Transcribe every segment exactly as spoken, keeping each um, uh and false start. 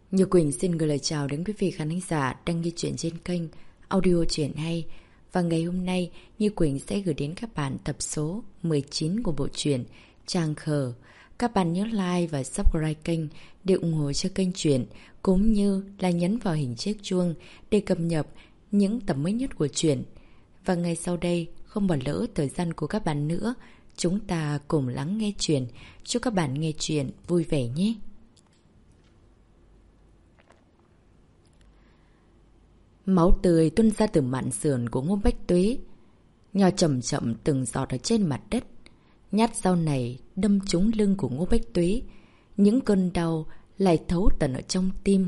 Như Quỳnh xin gửi lời chào đến quý vị khán giả đang nghe chuyện trên kênh Audio Chuyện Hay. Và ngày hôm nay, Như Quỳnh sẽ gửi đến các bạn tập số mười chín của bộ truyện Tràng Khờ. Các bạn nhớ like và subscribe kênh để ủng hộ cho kênh truyện, cũng như là nhấn vào hình chiếc chuông để cập nhật những tập mới nhất của truyện. Và ngay sau đây, không bỏ lỡ thời gian của các bạn nữa, chúng ta cùng lắng nghe truyện. Chúc các bạn nghe truyện vui vẻ nhé! Máu tươi tuôn ra từ mạn sườn của Ngô Bách Tuế, nhỏ chậm chậm từng giọt ở trên mặt đất. Nhát dao này đâm trúng lưng của Ngô Bách Tuế, những cơn đau lại thấu tận ở trong tim.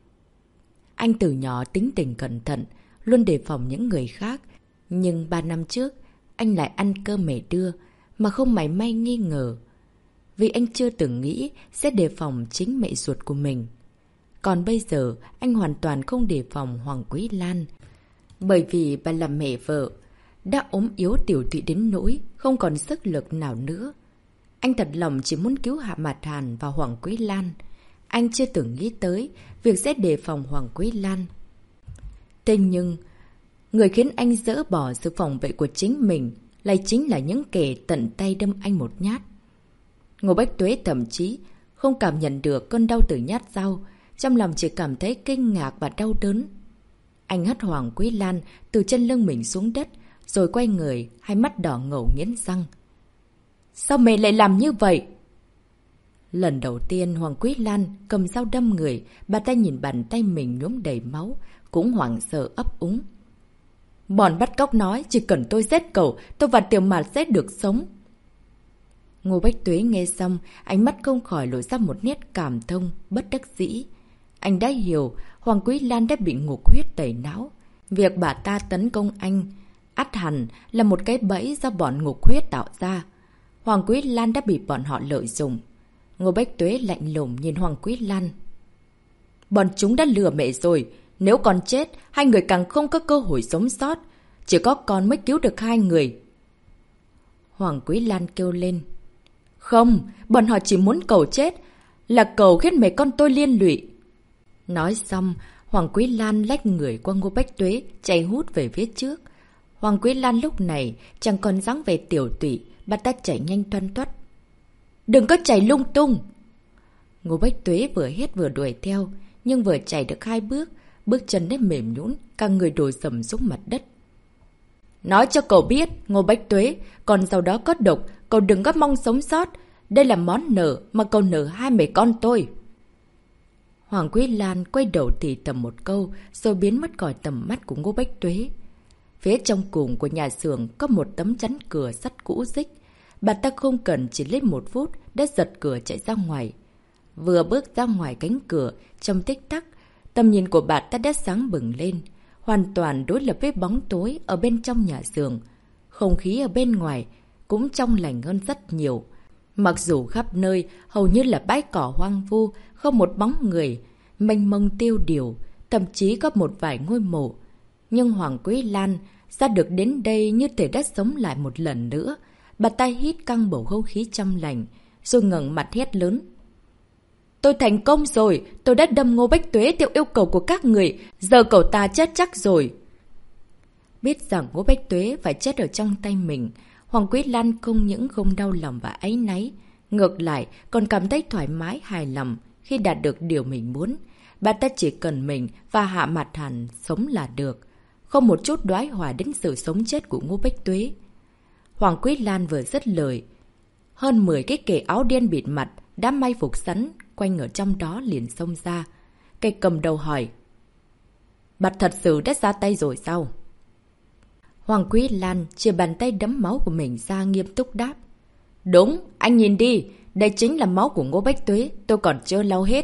Anh từ nhỏ tính tình cẩn thận, luôn đề phòng những người khác. Nhưng ba năm trước, anh lại ăn cơm mẹ đưa, mà không mảy may nghi ngờ. Vì anh chưa từng nghĩ sẽ đề phòng chính mẹ ruột của mình. Còn bây giờ, anh hoàn toàn không đề phòng Hoàng Quý Lan. Bởi vì bà là mẹ vợ, đã ốm yếu tiểu tụy đến nỗi không còn sức lực nào nữa. Anh thật lòng chỉ muốn cứu Hạ Mạt Hàn và Hoàng Quý Lan. Anh chưa từng nghĩ tới việc sẽ đề phòng Hoàng Quý Lan. Thế nhưng, người khiến anh dỡ bỏ sự phòng vệ của chính mình lại chính là những kẻ tận tay đâm anh một nhát. Ngô Bách Tuế thậm chí không cảm nhận được cơn đau từ nhát dao, trong lòng chỉ cảm thấy kinh ngạc và đau đớn. Anh hất Hoàng Quý Lan từ chân lưng mình xuống đất, rồi quay người, hai mắt đỏ ngầu nghiến răng. Sao mẹ lại làm như vậy? Lần đầu tiên Hoàng Quý Lan cầm dao đâm người, bà ta nhìn bàn tay mình nhuốm đầy máu, cũng hoảng sợ ấp úng. Bọn bắt cóc nói chỉ cần tôi giết cậu, tôi và Tiểu Mạt sẽ được sống. Ngô Bách Tuế nghe xong, ánh mắt không khỏi lộ ra một nét cảm thông, bất đắc dĩ. Anh đã hiểu Hoàng Quý Lan đã bị ngục huyết tẩy não. Việc bà ta tấn công anh, ắt hẳn là một cái bẫy do bọn ngục huyết tạo ra. Hoàng Quý Lan đã bị bọn họ lợi dụng. Ngô Bách Tuế lạnh lùng nhìn Hoàng Quý Lan. Bọn chúng đã lừa mẹ rồi. Nếu con chết, hai người càng không có cơ hội sống sót. Chỉ có con mới cứu được hai người. Hoàng Quý Lan kêu lên. Không, bọn họ chỉ muốn cậu chết. Là cậu khiến mẹ con tôi liên lụy. Nói xong, Hoàng Quý Lan lách người qua Ngô Bách Tuế, chạy hút về phía trước. Hoàng Quý Lan lúc này chẳng còn dáng vẻ tiểu tụy, bà ta chạy nhanh toan toắt. Đừng có chạy lung tung! Ngô Bách Tuế vừa hét vừa đuổi theo, nhưng vừa chạy được hai bước, bước chân đã mềm nhũn, cả người đổ sầm xuống mặt đất. Nói cho cậu biết, Ngô Bách Tuế, con dao đó có độc, cậu đừng có mong sống sót. Đây là món nợ mà cậu nợ hai mẹ con tôi. Hoàng Quý Lan quay đầu thì tầm một câu, rồi biến mất khỏi tầm mắt của Ngô Bách Tuế. Phía trong cùng của nhà xưởng có một tấm chắn cửa sắt cũ rích. Bà ta không cần chỉ lấy một phút đã giật cửa chạy ra ngoài. Vừa bước ra ngoài cánh cửa, trong tích tắc, tầm nhìn của bà ta đã sáng bừng lên, hoàn toàn đối lập với bóng tối ở bên trong nhà xưởng. Không khí ở bên ngoài cũng trong lành hơn rất nhiều. Mặc dù khắp nơi hầu như là bãi cỏ hoang vu, không một bóng người, mênh mông tiêu điều, thậm chí có một vài ngôi mộ. Nhưng Hoàng Quý Lan ra được đến đây như thể đã sống lại một lần nữa. Bà ta hít căng bầu không khí trong lành, rồi ngẩng mặt hét lớn. Tôi thành công rồi, tôi đã đâm Ngô Bách Tuế theo yêu cầu của các người, giờ cậu ta chết chắc rồi. Biết rằng Ngô Bách Tuế phải chết ở trong tay mình, Hoàng Quý Lan không những không đau lòng và áy náy, ngược lại còn cảm thấy thoải mái hài lòng khi đạt được điều mình muốn. Bà ta chỉ cần mình và Hạ Mạt Hàn sống là được, không một chút đoái hoài đến sự sống chết của Ngô Bách Tuế. Hoàng Quý Lan vừa dứt lời, hơn mười cái kẻ áo đen bịt mặt đã may phục sẵn quanh ở trong đó liền xông ra. Kẻ cầm đầu hỏi. Bà thật sự đã ra tay rồi sao? Hoàng Quý Lan chia bàn tay đẫm máu của mình ra nghiêm túc đáp. Đúng, anh nhìn đi, đây chính là máu của Ngô Bách Tuế, tôi còn chưa lau hết.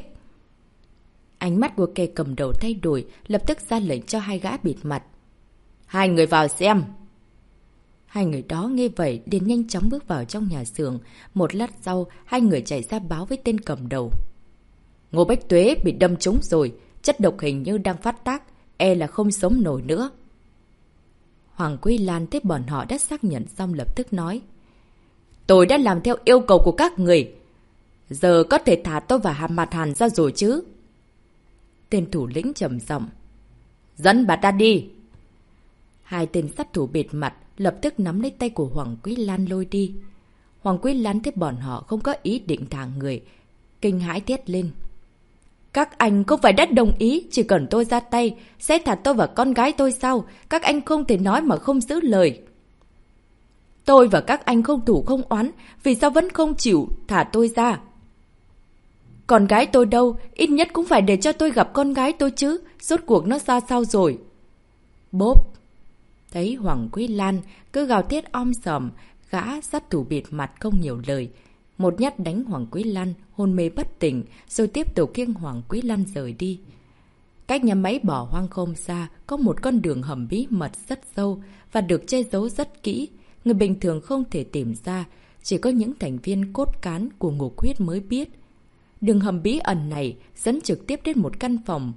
Ánh mắt của kẻ cầm đầu thay đổi, lập tức ra lệnh cho hai gã bịt mặt. Hai người vào xem. Hai người đó nghe vậy liền nhanh chóng bước vào trong nhà xưởng. Một lát sau, hai người chạy ra báo với tên cầm đầu. Ngô Bách Tuế bị đâm trúng rồi, chất độc hình như đang phát tác, e là không sống nổi nữa. Hoàng Quý Lan thấy bọn họ đã xác nhận xong lập tức nói. Tôi đã làm theo yêu cầu của các người. Giờ có thể thả tôi và Hạ Mạt Hàn ra rồi chứ? Tên thủ lĩnh trầm giọng. Dẫn bà ta đi. Hai tên sát thủ bịt mặt lập tức nắm lấy tay của Hoàng Quý Lan lôi đi. Hoàng Quý Lan thấy bọn họ không có ý định thả người, kinh hãi thét lên. Các anh không phải đã đồng ý chỉ cần tôi ra tay sẽ thả tôi và con gái tôi sao? Các anh không thể nói mà không giữ lời. Tôi và các anh không thủ không oán, vì sao vẫn không chịu thả tôi ra? Con gái tôi đâu? Ít nhất cũng phải để cho tôi gặp con gái tôi chứ. Rốt cuộc nó ra sao rồi? Bốp! Thấy Hoàng Quý Lan cứ gào thét om sòm, gã sát thủ bịt mặt không nhiều lời. Một nhát đánh Hoàng Quý Lan hôn mê bất tỉnh, rồi tiếp tục khiêng Hoàng Quý Lan rời đi. Cách nhà máy bỏ hoang không xa, có một con đường hầm bí mật rất sâu và được che giấu rất kỹ. Người bình thường không thể tìm ra, chỉ có những thành viên cốt cán của Ngục Huyết mới biết. Đường hầm bí ẩn này dẫn trực tiếp đến một căn phòng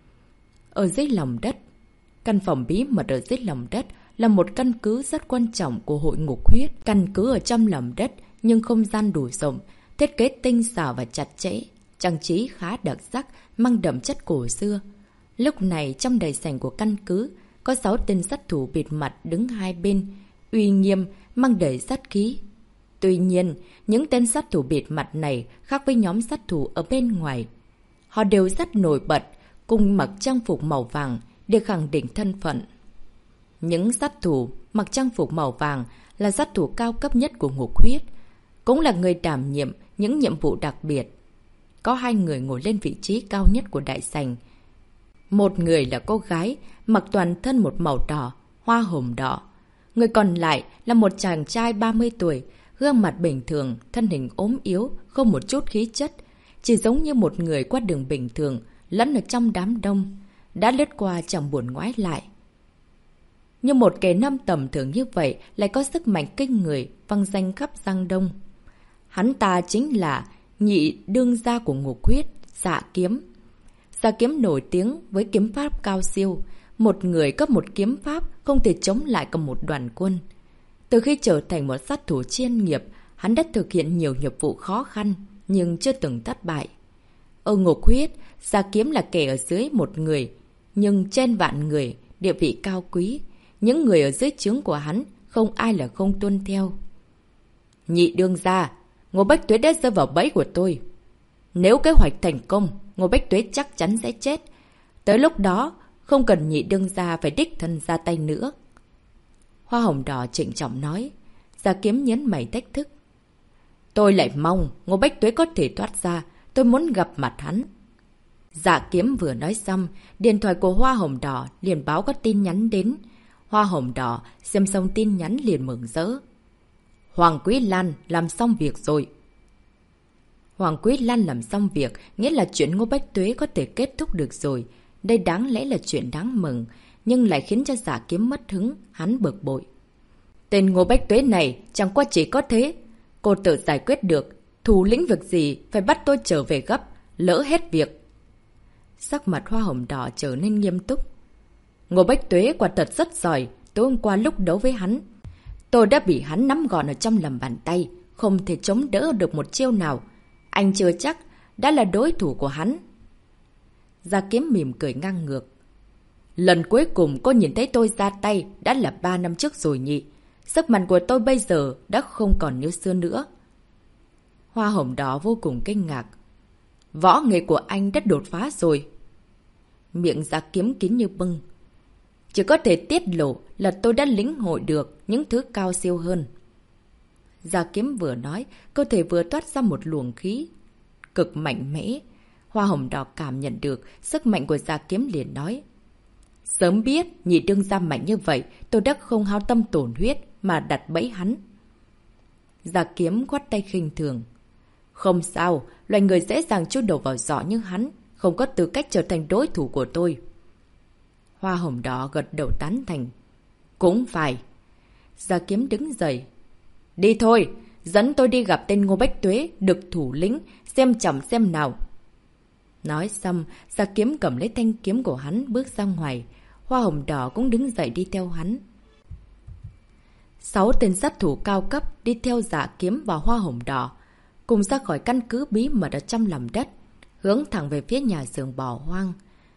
ở dưới lòng đất. Căn phòng bí mật ở dưới lòng đất là một căn cứ rất quan trọng của hội Ngục Huyết. Căn cứ ở trong lòng đất nhưng không gian đủ rộng, thiết kế tinh xảo và chặt chẽ, trang trí khá đặc sắc, mang đậm chất cổ xưa. Lúc này trong đại sảnh của căn cứ có sáu tên sát thủ bịt mặt đứng hai bên, uy nghiêm, mang đầy sát khí. Tuy nhiên, những tên sát thủ bịt mặt này khác với nhóm sát thủ ở bên ngoài. Họ đều rất nổi bật, cùng mặc trang phục màu vàng để khẳng định thân phận. Những sát thủ mặc trang phục màu vàng là sát thủ cao cấp nhất của Ngục Huyết, cũng là người đảm nhiệm những nhiệm vụ đặc biệt. Có hai người ngồi lên vị trí cao nhất của đại sảnh. Một người là cô gái, mặc toàn thân một màu đỏ, hoa hồng đỏ. Người còn lại là một chàng trai ba mươi tuổi, gương mặt bình thường, thân hình ốm yếu, không một chút khí chất. Chỉ giống như một người qua đường bình thường, lẫn ở trong đám đông. Đã lướt qua chẳng buồn ngoái lại. Như một kẻ nam tầm thường như vậy lại có sức mạnh kinh người, vang danh khắp Giang Đông. Hắn ta chính là nhị đương gia của Ngục Huyết, Dạ Kiếm. Dạ Kiếm nổi tiếng với kiếm pháp cao siêu. Một người có một kiếm pháp không thể chống lại cả một đoàn quân. Từ khi trở thành một sát thủ chuyên nghiệp, hắn đã thực hiện nhiều nhiệm vụ khó khăn, nhưng chưa từng thất bại. Ở Ngục Huyết, Dạ Kiếm là kẻ ở dưới một người, nhưng trên vạn người, địa vị cao quý. Những người ở dưới trướng của hắn, không ai là không tuân theo. Nhị đương gia, Ngô Bách Tuế đã rơi vào bẫy của tôi. Nếu kế hoạch thành công, Ngô Bách Tuế chắc chắn sẽ chết. Tới lúc đó, không cần nhị đương gia phải đích thân ra tay nữa. Hoa hồng đỏ trịnh trọng nói. Dạ Kiếm nhấn mày thách thức. Tôi lại mong Ngô Bách Tuế có thể thoát ra. Tôi muốn gặp mặt hắn. Dạ Kiếm vừa nói xong, điện thoại của Hoa hồng đỏ liền báo có tin nhắn đến. Hoa hồng đỏ xem xong tin nhắn liền mừng rỡ. Hoàng Quý Lan làm xong việc rồi. Hoàng Quý Lan làm xong việc nghĩa là chuyện Ngô Bách Tuế có thể kết thúc được rồi. Đây đáng lẽ là chuyện đáng mừng, nhưng lại khiến cho Dạ Kiếm mất hứng, hắn bực bội. Tên Ngô Bách Tuế này chẳng qua chỉ có thế. Cô tự giải quyết được, thủ lĩnh việc gì phải bắt tôi trở về gấp, lỡ hết việc. Sắc mặt Hoa hồng đỏ trở nên nghiêm túc. Ngô Bách Tuế quả thật rất giỏi, tối hôm qua lúc đấu với hắn. Tôi đã bị hắn nắm gọn ở trong lòng bàn tay, không thể chống đỡ được một chiêu nào. Anh chưa chắc đã là đối thủ của hắn. Dạ Kiếm mỉm cười ngang ngược. Lần cuối cùng cô nhìn thấy tôi ra tay đã là ba năm trước rồi nhỉ. Sức mạnh của tôi bây giờ đã không còn như xưa nữa. Hoa hồng đỏ vô cùng kinh ngạc. Võ nghệ của anh đã đột phá rồi. Miệng Dạ Kiếm kín như bưng. Chỉ có thể tiết lộ là tôi đã lĩnh hội được những thứ cao siêu hơn. Dạ Kiếm vừa nói, cơ thể vừa toát ra một luồng khí cực mạnh mẽ. Hoa hồng đỏ cảm nhận được sức mạnh của Dạ Kiếm liền nói. Sớm biết nhị đương gia mạnh như vậy, tôi đã không hao tâm tổn huyết mà đặt bẫy hắn. Dạ Kiếm khoát tay khinh thường. Không sao, loài người dễ dàng chui đầu vào giỏ như hắn, không có tư cách trở thành đối thủ của tôi. Hoa hồng đỏ gật đầu tán thành. Cũng phải. Dạ Kiếm đứng dậy. Đi thôi, dẫn tôi đi gặp tên Ngô Bách Tuế, được thủ lĩnh, xem chậm xem nào. Nói xong, Dạ Kiếm cầm lấy thanh kiếm của hắn bước ra ngoài. Hoa hồng đỏ cũng đứng dậy đi theo hắn. Sáu tên sát thủ cao cấp đi theo Dạ Kiếm và Hoa hồng đỏ, cùng ra khỏi căn cứ bí mật ở trong lòng đất, hướng thẳng về phía nhà xưởng bỏ hoang.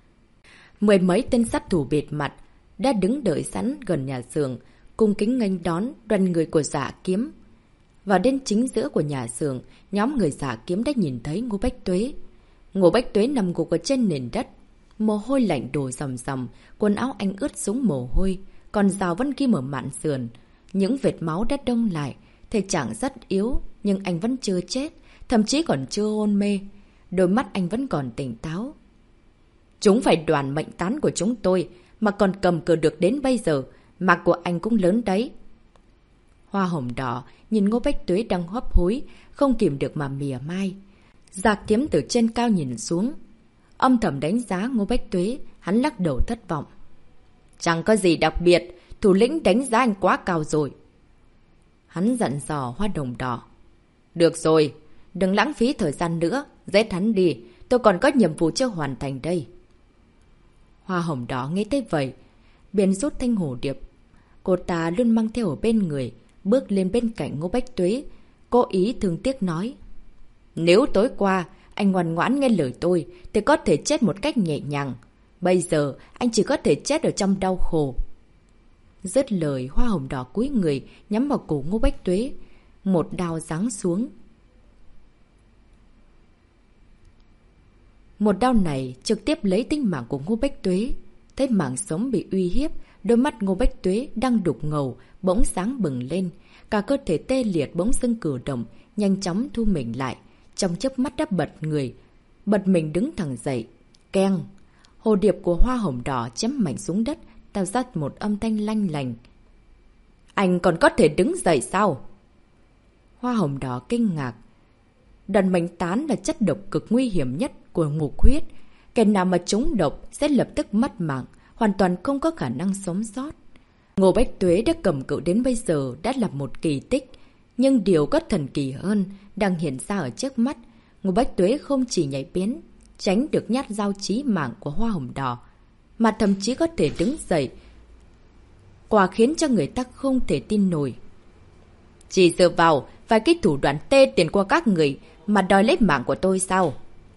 Mười mấy tên sát thủ bịt mặt đã đứng đợi sẵn gần nhà xưởng, cung kính nghênh đón đoàn người của Dạ Kiếm. Vào đến chính giữa của nhà xưởng, nhóm người Dạ Kiếm đã nhìn thấy Ngô Bách Tuế. Ngô Bách Tuế nằm gục ở trên nền đất, mồ hôi lạnh đổ ròng ròng, quần áo anh ướt sũng mồ hôi, còn dao vẫn ghim ở mạn sườn. Những vệt máu đã đông lại, thể trạng rất yếu, nhưng anh vẫn chưa chết, thậm chí còn chưa hôn mê. Đôi mắt anh vẫn còn tỉnh táo. Chúng phải đoàn mệnh tán của chúng tôi, mà còn cầm cự được đến bây giờ, mặt của anh cũng lớn đấy. Hoa hồng đỏ nhìn Ngô Bách Tuế đang hấp hối, không kìm được mà mỉa mai. Dạ Kiếm từ trên cao nhìn xuống, âm thầm đánh giá Ngô Bách Tuế, hắn lắc đầu thất vọng. Chẳng có gì đặc biệt, thủ lĩnh đánh giá anh quá cao rồi. Hắn dặn dò Hoa Đồng Đỏ. Được rồi, đừng lãng phí thời gian nữa, giết hắn đi, tôi còn có nhiệm vụ chưa hoàn thành đây. Hoa Hồng Đỏ nghe tới vậy,便rút thanh hồ điệp. Cô ta luôn mang theo ở bên người, bước lên bên cạnh Ngô Bách Tuế, cố ý thương tiếc nói. Nếu tối qua anh ngoan ngoãn nghe lời tôi thì có thể chết một cách nhẹ nhàng. Bây giờ anh chỉ có thể chết ở trong đau khổ. Dứt lời, Hoa Hồng Đỏ cúi người nhắm vào cổ Ngô Bách Tuế, một đao giáng xuống. Một đao này trực tiếp lấy tính mạng của Ngô Bách Tuế. Thấy mạng sống bị uy hiếp, đôi mắt Ngô Bách Tuế đang đục ngầu bỗng sáng bừng lên, cả cơ thể tê liệt bỗng dưng cử động, nhanh chóng thu mình lại, trong chớp mắt đã bật người, bật mình đứng thẳng dậy. Keng! Hồ điệp của Hoa Hồng Đỏ chém mạnh xuống đất, tạo ra một âm thanh lanh lành. Anh còn có thể đứng dậy sao? Hoa Hồng Đỏ kinh ngạc. Đòn mệnh tán là chất độc cực nguy hiểm nhất của ngục huyết. Kẻ nào mà trúng độc sẽ lập tức mất mạng, hoàn toàn không có khả năng sống sót. Ngô Bách Tuế đã cầm cự đến bây giờ đã là một kỳ tích. Nhưng điều có thần kỳ hơn đang hiện ra ở trước mắt. Ngô Bách Tuế không chỉ nhảy biến, tránh được nhát dao chí mạng của Hoa Hồng Đỏ, mà thậm chí có thể đứng dậy. Quả khiến cho người ta không thể tin nổi. Chỉ dựa vào vài cái thủ đoạn tê tiền qua các người mà đòi lấy mạng của tôi sao?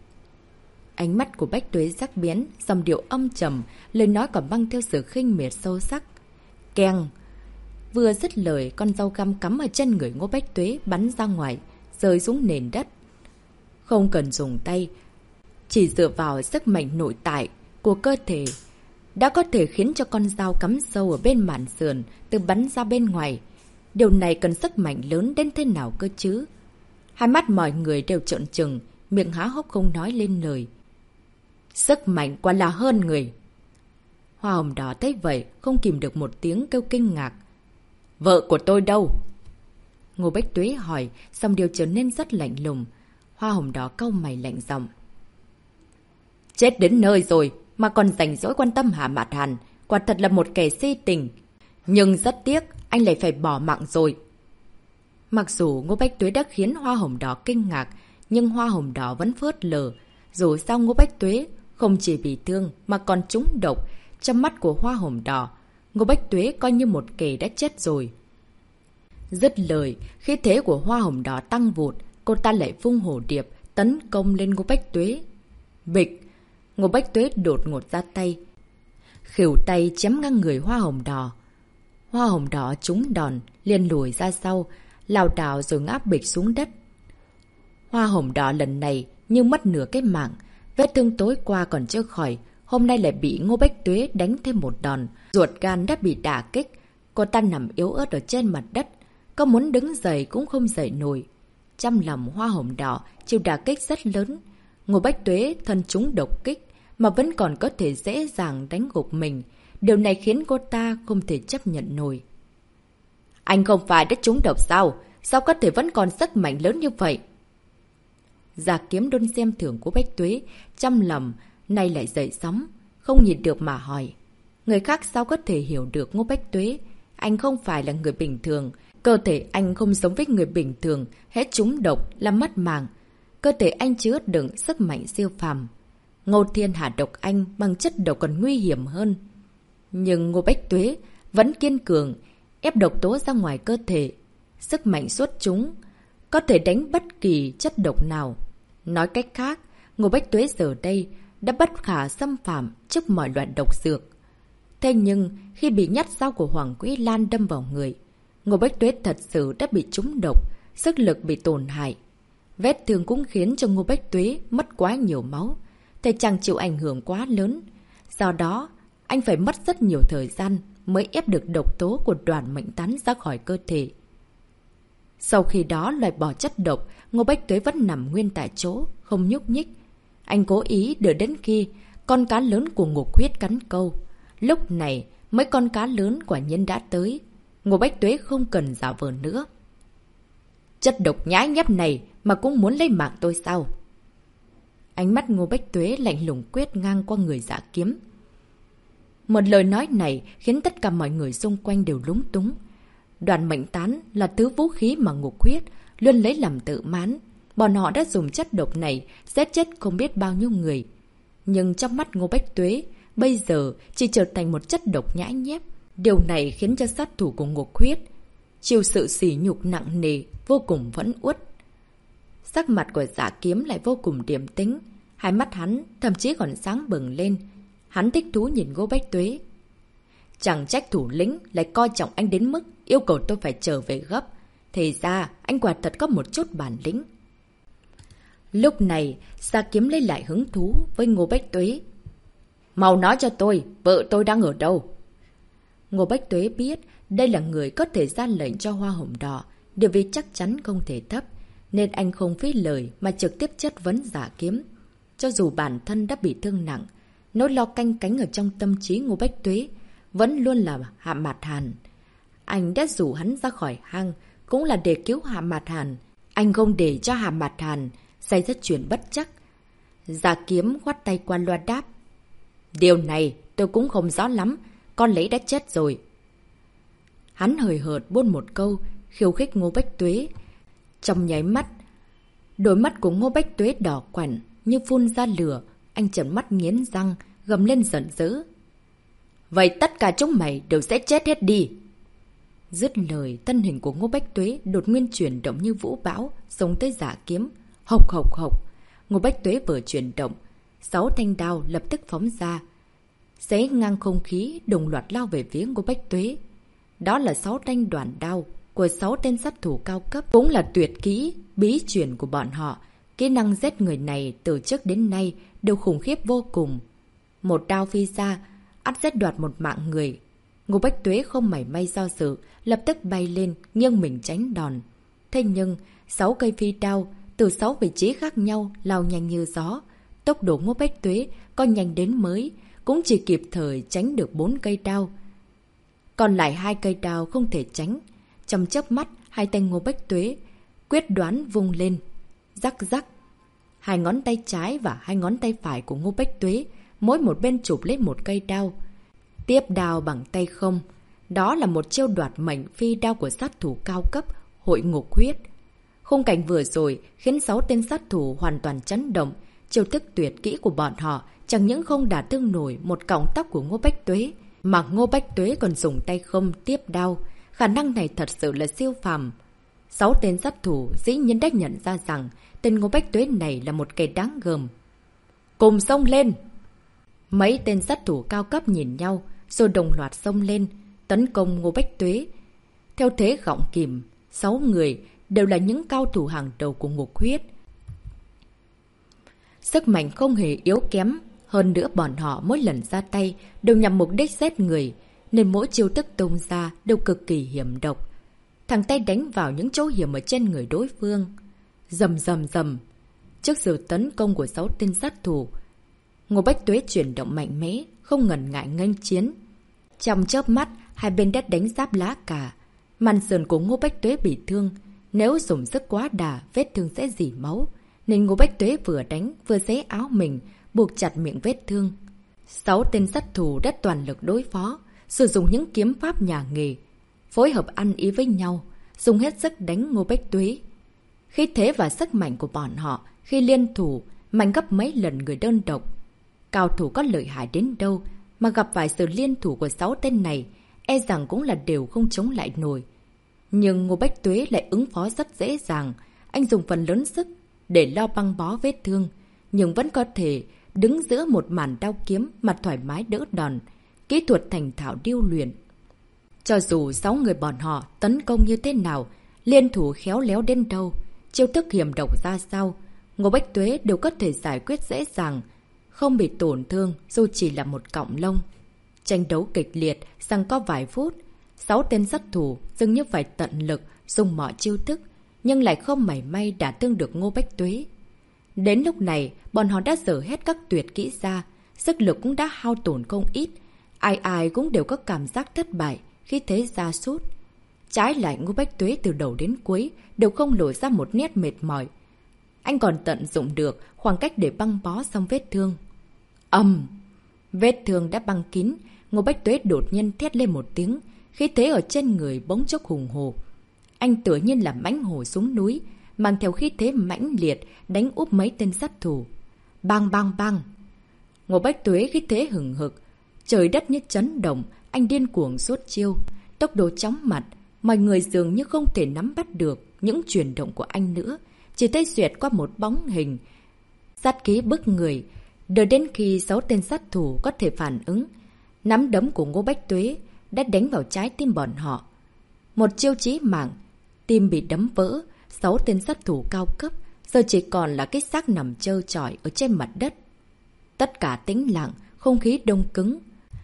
Ánh mắt của Bách Tuế sắc biến, dòng điệu âm trầm, lời nói còn mang theo sự khinh miệt sâu sắc. Keng! Vừa dứt lời, con dao găm cắm ở chân người Ngô Bách Tuế bắn ra ngoài, rơi xuống nền đất. Không cần dùng tay, chỉ dựa vào sức mạnh nội tại của cơ thể, đã có thể khiến cho con dao cắm sâu ở bên mạn sườn từ bắn ra bên ngoài. Điều này cần sức mạnh lớn đến thế nào cơ chứ? Hai mắt mọi người đều trợn trừng, miệng há hốc không nói lên lời. Sức mạnh quả là hơn người. Hoa Hồng Đỏ thấy vậy, không kìm được một tiếng kêu kinh ngạc. Vợ của tôi đâu? Ngô Bách Tuế hỏi, xong điều trở nên rất lạnh lùng. Hoa Hồng Đỏ cau mày lạnh giọng. Chết đến nơi rồi mà còn rảnh rỗi quan tâm Hạ Mạt Hàn, quả thật là một kẻ si tình. Nhưng rất tiếc, anh lại phải bỏ mạng rồi. Mặc dù Ngô Bách Tuế đã khiến Hoa Hồng Đỏ kinh ngạc, nhưng Hoa Hồng Đỏ vẫn phớt lờ. Dù sao Ngô Bách Tuế không chỉ bị thương mà còn trúng độc. Trong mắt của Hoa Hồng Đỏ, Ngô Bách Tuế coi như một kẻ đã chết rồi. Dứt lời, khí thế của Hoa Hồng Đỏ tăng vụt, cô ta lại vung hổ điệp, tấn công lên Ngô Bách Tuế. Bịch! Ngô Bách Tuế đột ngột ra tay, khỉu tay chém ngang người Hoa Hồng Đỏ. Hoa Hồng Đỏ trúng đòn, liền lùi ra sau, lảo đảo rồi ngã bịch xuống đất. Hoa Hồng Đỏ lần này như mất nửa cái mạng, vết thương tối qua còn chưa khỏi, hôm nay lại bị Ngô Bách Tuế đánh thêm một đòn, ruột gan đã bị đả kích. Cô ta nằm yếu ớt ở trên mặt đất, có muốn đứng dậy cũng không dậy nổi. Trong lòng Hoa Hồng Đỏ chịu đả kích rất lớn. Ngô Bách Tuế thân chúng độc kích mà vẫn còn có thể dễ dàng đánh gục mình. Điều này khiến cô ta không thể chấp nhận nổi. Anh không phải đã trúng độc sao? Sao có thể vẫn còn sức mạnh lớn như vậy? Dạ Kiếm đôn xem thưởng của Bách Tuế, trong lòng nay lại dậy sóng, không nhìn được mà hỏi. Người khác sao có thể hiểu được Ngô Bách Tuế? Anh không phải là người bình thường. Cơ thể anh không giống với người bình thường, hết trúng độc là mất mạng. Cơ thể anh chứa đựng sức mạnh siêu phàm. Ngô Thiên hạ độc anh bằng chất độc còn nguy hiểm hơn. Nhưng Ngô Bách Tuế vẫn kiên cường, ép độc tố ra ngoài cơ thể. Sức mạnh xuất chúng, có thể đánh bất kỳ chất độc nào. Nói cách khác, Ngô Bách Tuế giờ đây đã bất khả xâm phạm trước mọi loại độc dược. Thế nhưng, khi bị nhát dao của Hoàng Quý Lan đâm vào người, Ngô Bách Tuế thật sự đã bị trúng độc, sức lực bị tổn hại. Vết thương cũng khiến cho Ngô Bách Tuế mất quá nhiều máu, thể trạng chịu ảnh hưởng quá lớn. Do đó, anh phải mất rất nhiều thời gian mới ép được độc tố của Đoàn Mệnh Tán ra khỏi cơ thể. Sau khi đó loại bỏ chất độc, Ngô Bách Tuế vẫn nằm nguyên tại chỗ, không nhúc nhích. Anh cố ý đợi đến khi con cá lớn của Ngục Huyết cắn câu. Lúc này, mấy con cá lớn quả nhiên đã tới. Ngô Bách Tuế không cần giả vờ nữa. Chất độc nhãi nhép này mà cũng muốn lấy mạng tôi sao? Ánh mắt Ngô Bách Tuế lạnh lùng quét ngang qua người Dạ Kiếm. Một lời nói này khiến tất cả mọi người xung quanh đều lúng túng. Đoàn Mệnh Tán là thứ vũ khí mà Ngục Huyết luôn lấy làm tự mãn. Bọn họ đã dùng chất độc này giết chết không biết bao nhiêu người. Nhưng trong mắt Ngô Bách Tuế, bây giờ chỉ trở thành một chất độc nhãi nhép. Điều này khiến cho sát thủ của Ngục Huyết chịu sự sỉ nhục nặng nề, vô cùng vẫn uất. Sắc mặt của Dạ Kiếm lại vô cùng điềm tĩnh. Hai mắt hắn thậm chí còn sáng bừng lên. Hắn thích thú nhìn Ngô Bách Tuế. Chẳng trách thủ lĩnh lại coi trọng anh đến mức yêu cầu tôi phải trở về gấp. Thì ra anh quả thật có một chút bản lĩnh. Lúc này, Dạ Kiếm lấy lại hứng thú với Ngô Bách Tuế. Mau nói cho tôi, vợ tôi đang ở đâu? Ngô Bách Tuế biết đây là người có thể ra lệnh cho Hoa Hồng Đỏ, địa vị chắc chắn không thể thấp, nên anh không phí lời mà trực tiếp chất vấn Dạ Kiếm. Cho dù bản thân đã bị thương nặng, nỗi lo canh cánh ở trong tâm trí Ngô Bách Tuế vẫn luôn là Hạ Mạt Hàn. Anh đã rủ hắn ra khỏi hang cũng là để cứu Hạ Mạt Hàn. Anh không để cho Hạ Mạt Hàn xảy ra chuyện bất trắc. Dạ Kiếm khoát tay qua loa đáp. Điều này tôi cũng không rõ lắm, con lấy đã chết rồi. Hắn hời hợt buôn một câu, khiêu khích Ngô Bách Tuế. Trong nháy mắt, đôi mắt của Ngô Bách Tuế đỏ quặn như phun ra lửa. Anh trợn mắt nghiến răng, gầm lên giận dữ. Vậy tất cả chúng mày đều sẽ chết hết đi. Dứt lời, thân hình của Ngô Bách Tuế đột nhiên chuyển động như vũ bão, xông tới Dạ Kiếm. Hộc hộc hộc. Ngô Bách Tuế vừa chuyển động, sáu thanh đao lập tức phóng ra, xé ngang không khí, đồng loạt lao về phía Ngô Bách Tuế. Đó là sáu thanh đoàn đao của sáu tên sát thủ cao cấp, cũng là tuyệt kỹ bí truyền của bọn họ. Kỹ năng giết người này từ trước đến nay đều khủng khiếp vô cùng. Một đao phi ra, ắt giết đoạt một mạng người. Ngô Bách Tuế không mảy may do dự, lập tức bay lên, nghiêng mình tránh đòn. Thế nhưng, sáu cây phi đao từ sáu vị trí khác nhau lao nhanh như gió. Tốc độ Ngô Bách Tuế có nhanh đến mới, cũng chỉ kịp thời tránh được bốn cây đao. Còn lại hai cây đao không thể tránh. Trong chớp mắt, hai tay Ngô Bách Tuế quyết đoán vung lên. Rắc rắc. Hai ngón tay trái và hai ngón tay phải của Ngô Bách Tuế mỗi một bên chụp lấy một cây đao. Tiếp đao bằng tay không. Đó là một chiêu đoạt mệnh phi đao của sát thủ cao cấp Hội Ngục Huyết. Khung cảnh vừa rồi khiến sáu tên sát thủ hoàn toàn chấn động. Chiêu thức tuyệt kỹ của bọn họ chẳng những không đả thương nổi một cọng tóc của Ngô Bách Tuế, mà Ngô Bách Tuế còn dùng tay không tiếp đao. Khả năng này thật sự là siêu phàm. Sáu tên sát thủ dĩ nhiên đã nhận ra rằng tên Ngô Bách Tuế này là một kẻ đáng gờm. Cùng xông lên! Mấy tên sát thủ cao cấp nhìn nhau, rồi đồng loạt xông lên, tấn công Ngô Bách Tuế. Theo thế gọng kìm, sáu người đều là những cao thủ hàng đầu của Ngục Huyết. Sức mạnh không hề yếu kém, hơn nữa bọn họ mỗi lần ra tay đều nhằm mục đích giết người, nên mỗi chiêu thức tung ra đều cực kỳ hiểm độc. Thằng tay đánh vào những chỗ hiểm ở trên người đối phương. Rầm rầm rầm. Trước sự tấn công của sáu tên sát thủ, Ngô Bách Tuế chuyển động mạnh mẽ, không ngần ngại nghênh chiến. Trong chớp mắt, hai bên đã đánh giáp lá cả. Màn sườn của Ngô Bách Tuế bị thương, nếu dùng sức quá đà, vết thương sẽ rỉ máu. Nên Ngô Bách Tuế vừa đánh, vừa xé áo mình, buộc chặt miệng vết thương. Sáu tên sát thủ đã toàn lực đối phó, sử dụng những kiếm pháp nhà nghề, phối hợp ăn ý với nhau, dùng hết sức đánh Ngô Bách Tuế. Khí thế và sức mạnh của bọn họ khi liên thủ mạnh gấp mấy lần người đơn độc. Cao thủ có lợi hại đến đâu mà gặp phải sự liên thủ của sáu tên này, e rằng cũng là đều không chống lại nổi. Nhưng Ngô Bách Tuế lại ứng phó rất dễ dàng. Anh dùng phần lớn sức để lo băng bó vết thương, nhưng vẫn có thể đứng giữa một màn đao kiếm, mặt thoải mái đỡ đòn, kỹ thuật thành thạo điêu luyện. Cho dù sáu người bọn họ tấn công như thế nào, liên thủ khéo léo đến đâu, chiêu thức hiểm độc ra sao, Ngô Bách Tuế đều có thể giải quyết dễ dàng, không bị tổn thương dù chỉ là một cọng lông. Tranh đấu kịch liệt, rằng có vài phút, sáu tên sát thủ dường như phải tận lực dùng mọi chiêu thức, nhưng lại không mảy may đả thương được Ngô Bách Tuế. Đến lúc này, bọn họ đã dở hết các tuyệt kỹ ra, sức lực cũng đã hao tổn không ít, ai ai cũng đều có cảm giác thất bại, khi thế sa sút. Trái lại Ngô Bách Tuế từ đầu đến cuối đều không lộ ra một nét mệt mỏi. Anh còn tận dụng được khoảng cách để băng bó xong vết thương. Ầm! Vết thương đã băng kín, Ngô Bách Tuế đột nhiên thét lên một tiếng, khí thế ở trên người bỗng chốc hùng hồ. Anh tựa nhiên là mãnh hổ xuống núi, mang theo khí thế mãnh liệt đánh úp mấy tên sát thủ. Bang bang bang! Ngô Bách Tuế khí thế hừng hực, trời đất như chấn động, anh điên cuồng xuất chiêu, tốc độ chóng mặt, mọi người dường như không thể nắm bắt được những chuyển động của anh nữa, chỉ thấy duyệt qua một bóng hình. Sát khí bức người, đợi đến khi sáu tên sát thủ có thể phản ứng, nắm đấm của Ngô Bách Tuế đã đánh vào trái tim bọn họ. Một chiêu chí mạng, tim bị đấm vỡ, sáu tên sát thủ cao cấp, giờ chỉ còn là cái xác nằm trơ trọi ở trên mặt đất. Tất cả tĩnh lặng, không khí đông cứng.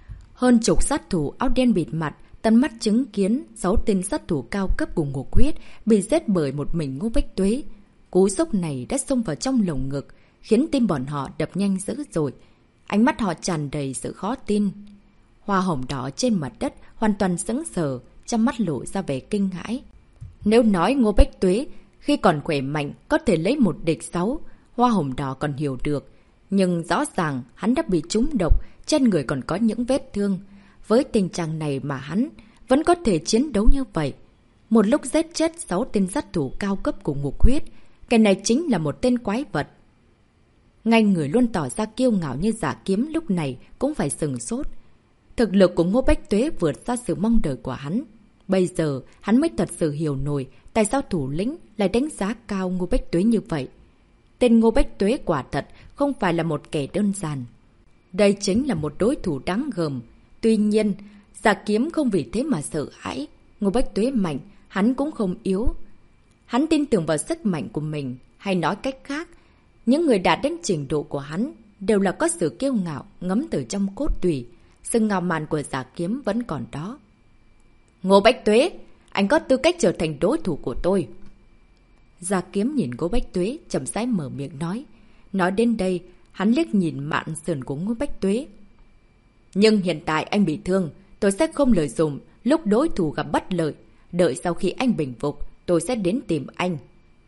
Hơn chục sát thủ áo đen bịt mặt, tận mắt chứng kiến sáu tên sát thủ cao cấp của Ngục Huyết bị giết bởi một mình Ngô Bách Tuế. Cú sốc này đã xông vào trong lồng ngực, khiến tim bọn họ đập nhanh dữ dội. Ánh mắt họ tràn đầy sự khó tin. Hoa hồng đỏ trên mặt đất hoàn toàn sững sờ, trong mắt lộ ra vẻ kinh hãi. Nếu nói Ngô Bách Tuế khi còn khỏe mạnh có thể lấy một địch sáu, Hoa hồng đỏ còn hiểu được. Nhưng rõ ràng hắn đã bị trúng độc, trên người còn có những vết thương. Với tình trạng này mà hắn vẫn có thể chiến đấu như vậy. Một lúc giết chết sáu tên sát thủ cao cấp của Ngục Huyết, cái này chính là một tên quái vật. Ngay người luôn tỏ ra kiêu ngạo như Giả Kiếm lúc này cũng phải sừng sốt. Thực lực của Ngô Bách Tuế vượt xa sự mong đợi của hắn. Bây giờ hắn mới thật sự hiểu nổi tại sao thủ lĩnh lại đánh giá cao Ngô Bách Tuế như vậy. Tên Ngô Bách Tuế quả thật không phải là một kẻ đơn giản. Đây chính là một đối thủ đáng gờm. Tuy nhiên, Giả Kiếm không vì thế mà sợ hãi. Ngô Bách Tuế mạnh, hắn cũng không yếu. Hắn tin tưởng vào sức mạnh của mình, hay nói cách khác, những người đạt đến trình độ của hắn đều là có sự kiêu ngạo ngấm từ trong cốt tủy. Sự ngạo mạn của Giả Kiếm vẫn còn đó. Ngô Bách Tuế, anh có tư cách trở thành đối thủ của tôi. Giả Kiếm nhìn Ngô Bách Tuế chậm rãi mở miệng nói. Nói đến đây, hắn liếc nhìn mạn sườn của Ngô Bách Tuế. Nhưng hiện tại anh bị thương, tôi sẽ không lợi dụng lúc đối thủ gặp bất lợi. Đợi sau khi anh bình phục, tôi sẽ đến tìm anh.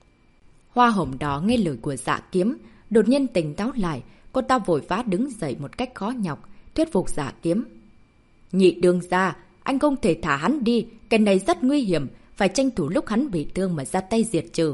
Hoa hồng đỏ nghe lời của Dạ Kiếm, đột nhiên tỉnh táo lại, cô ta vội vã đứng dậy một cách khó nhọc, thuyết phục Dạ Kiếm. Nhị đương gia, anh không thể thả hắn đi, cái này rất nguy hiểm, phải tranh thủ lúc hắn bị thương mà ra tay diệt trừ.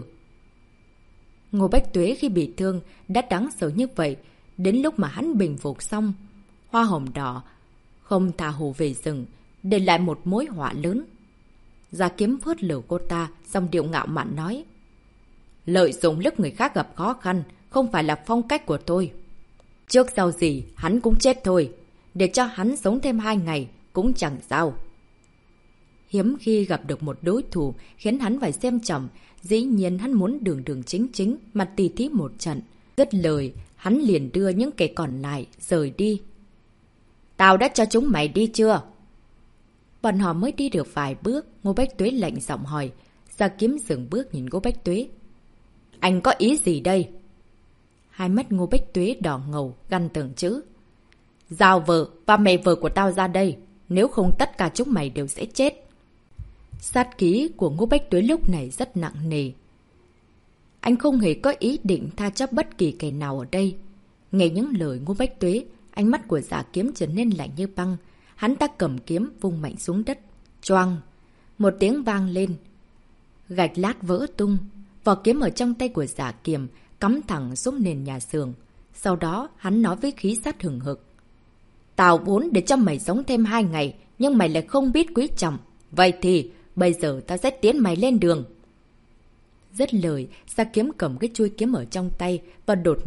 Ngô Bách Tuế khi bị thương đã đáng sợ như vậy, đến lúc mà hắn bình phục xong, Hoa hồng đỏ không thả hổ về rừng, để lại một mối họa lớn. Dạ Kiếm phớt lờ cô ta, dòng điệu ngạo mạn nói. Lợi dụng lúc người khác gặp khó khăn, không phải là phong cách của tôi. Trước sau gì, hắn cũng chết thôi. Để cho hắn sống thêm hai ngày, cũng chẳng sao. Hiếm khi gặp được một đối thủ khiến hắn phải xem trọng, dĩ nhiên hắn muốn đường đường chính chính mà tỉ thí một trận. Dứt lời, hắn liền đưa những kẻ còn lại rời đi. Tao đã cho chúng mày đi chưa? Bọn họ mới đi được vài bước, Ngô Bách Tuế lạnh giọng hỏi. Dạ Kiếm dừng bước nhìn Ngô Bách Tuế. Anh có ý gì đây? Hai mắt Ngô Bách Tuế đỏ ngầu, gằn từng chữ. Giao vợ và mẹ vợ của tao ra đây, nếu không tất cả chúng mày đều sẽ chết. Sát khí của Ngô Bách Tuế lúc này rất nặng nề. Anh không hề có ý định tha cho bất kỳ kẻ nào ở đây. Nghe những lời Ngô Bách Tuế, ánh mắt của Dạ Kiếm trở nên lạnh như băng. Hắn ta cầm kiếm vung mạnh xuống đất. Choang! Một tiếng vang lên. Gạch lát vỡ tung. Vỏ kiếm ở trong tay của Dạ Kiếm cắm thẳng xuống nền nhà xưởng. Sau đó hắn nói với khí sát hừng hực. Tao vốn để cho mày sống thêm hai ngày, nhưng mày lại không biết quý trọng. Vậy thì bây giờ ta sẽ tiến mày lên đường. Dứt lời, Dạ Kiếm cầm cái chuôi kiếm ở trong tay và đột ngột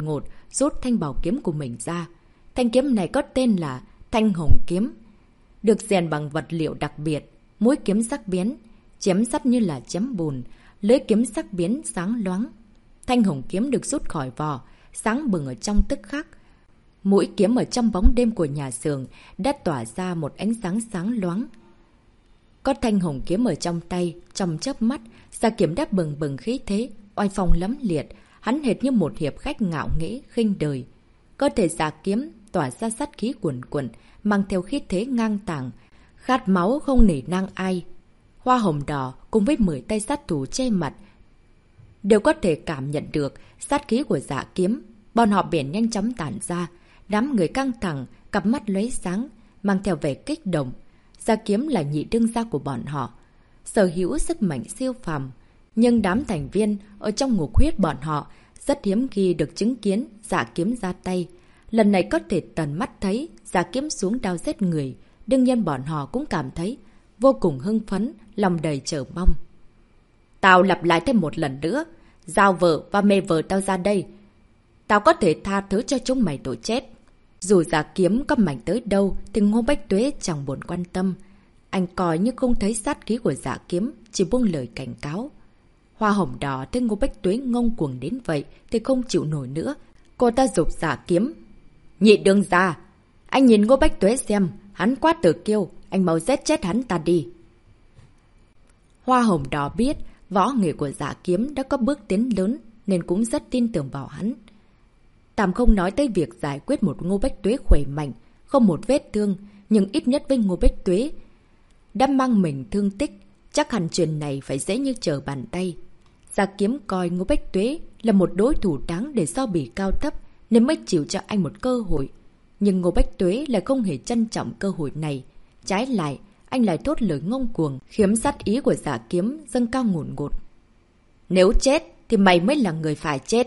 rút thanh bảo kiếm của mình ra. Thanh kiếm này có tên là Thanh Hồng Kiếm, được rèn bằng vật liệu đặc biệt, mũi kiếm sắc bén, chém sắt như là chém bùn, lưỡi kiếm sắc bén sáng loáng. Thanh Hồng Kiếm được rút khỏi vỏ, sáng bừng ở trong tức khắc. Mũi kiếm ở trong bóng đêm của nhà xưởng đã tỏa ra một ánh sáng sáng loáng. Có Thanh Hồng Kiếm ở trong tay, trong chớp mắt, Dạ Kiếm đã bừng bừng khí thế, oai phong lẫm liệt, hắn hệt như một hiệp khách ngạo nghễ, khinh đời. Cơ thể Dạ Kiếm tỏa ra sát khí cuồn cuộn, mang theo khí thế ngang tàng, khát máu không nể nang ai. Hoa Hồng Đỏ cùng với mười tay sát thủ che mặt đều có thể cảm nhận được sát khí của Dạ Kiếm. Bọn họ biển nhanh chóng tản ra, đám người căng thẳng, cặp mắt lóe sáng, mang theo vẻ kích động. Dạ Kiếm là nhị đương gia của bọn họ, sở hữu sức mạnh siêu phàm, nhưng đám thành viên ở trong ngục huyết bọn họ rất hiếm khi được chứng kiến Dạ Kiếm ra tay. Lần này có thể tận mắt thấy Dạ Kiếm xuống đao giết người, đương nhiên bọn họ cũng cảm thấy vô cùng hưng phấn, lòng đầy chờ mong. Tao lặp lại thêm một lần nữa, giao vợ và mê vợ tao ra đây. Tao có thể tha thứ cho chúng mày tội chết. Dù Dạ Kiếm có mạnh tới đâu thì Ngô Bách Tuế chẳng buồn quan tâm. Anh coi như không thấy sát khí của Dạ Kiếm, chỉ buông lời cảnh cáo. Hoa Hồng Đỏ thấy Ngô Bách Tuế ngông cuồng đến vậy thì không chịu nổi nữa. Cô ta giục Dạ Kiếm. Nhị đương gia, anh nhìn Ngô Bách Tuế xem, hắn quá tự kiêu, anh mau giết chết hắn ta đi. Hoa Hồng Đỏ biết võ nghệ của Dạ Kiếm đã có bước tiến lớn nên cũng rất tin tưởng vào hắn. Tạm không nói tới việc giải quyết một Ngô Bách Tuế khỏe mạnh, không một vết thương, nhưng ít nhất với Ngô Bách Tuế đã mang mình thương tích, chắc hẳn chuyện này phải dễ như trở bàn tay. Dạ Kiếm coi Ngô Bách Tuế là một đối thủ đáng để so bì cao thấp nên mới chịu cho anh một cơ hội. Nhưng Ngô Bách Tuế lại không hề trân trọng cơ hội này. Trái lại, anh lại thốt lời ngông cuồng, khiếm sát ý của Dạ Kiếm dâng cao ngùn ngụt. Nếu chết thì mày mới là người phải chết.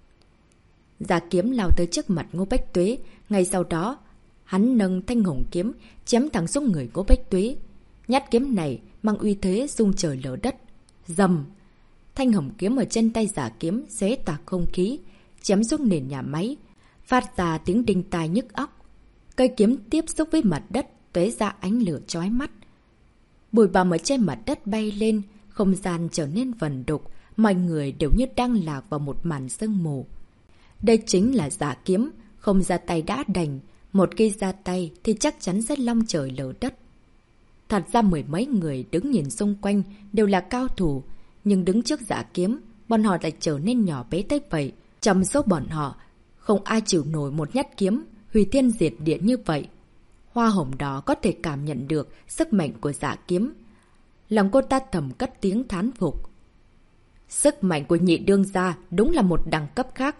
Dạ Kiếm lao tới trước mặt Ngô Bách Tuế, ngay sau đó hắn nâng Thanh Hồng Kiếm chém thẳng xuống người Ngô Bách Tuế. Nhát kiếm này mang uy thế rung trời lở đất. Rầm! Thanh Hồng Kiếm ở trên tay Dạ Kiếm xé toạc không khí, chém xuống nền nhà máy, phát ra tiếng đinh tai nhức óc. Cây kiếm tiếp xúc với mặt đất, tuế ra ánh lửa chói mắt. Bụi bặm ở trên mặt đất bay lên, không gian trở nên vần đục, mọi người đều như đang lạc vào một màn sương mù. Đây chính là Dạ Kiếm, không ra tay đã đành, một khi ra tay thì chắc chắn sẽ long trời lở đất. Thật ra mười mấy người đứng nhìn xung quanh đều là cao thủ, nhưng đứng trước Dạ Kiếm, bọn họ lại trở nên nhỏ bé tới vậy. Trong số bọn họ, không ai chịu nổi một nhát kiếm hủy thiên diệt địa như vậy. Hoa Hồng Đỏ có thể cảm nhận được sức mạnh của Dạ Kiếm. Lòng cô ta thầm cất tiếng thán phục. Sức mạnh của nhị đương gia đúng là một đẳng cấp khác.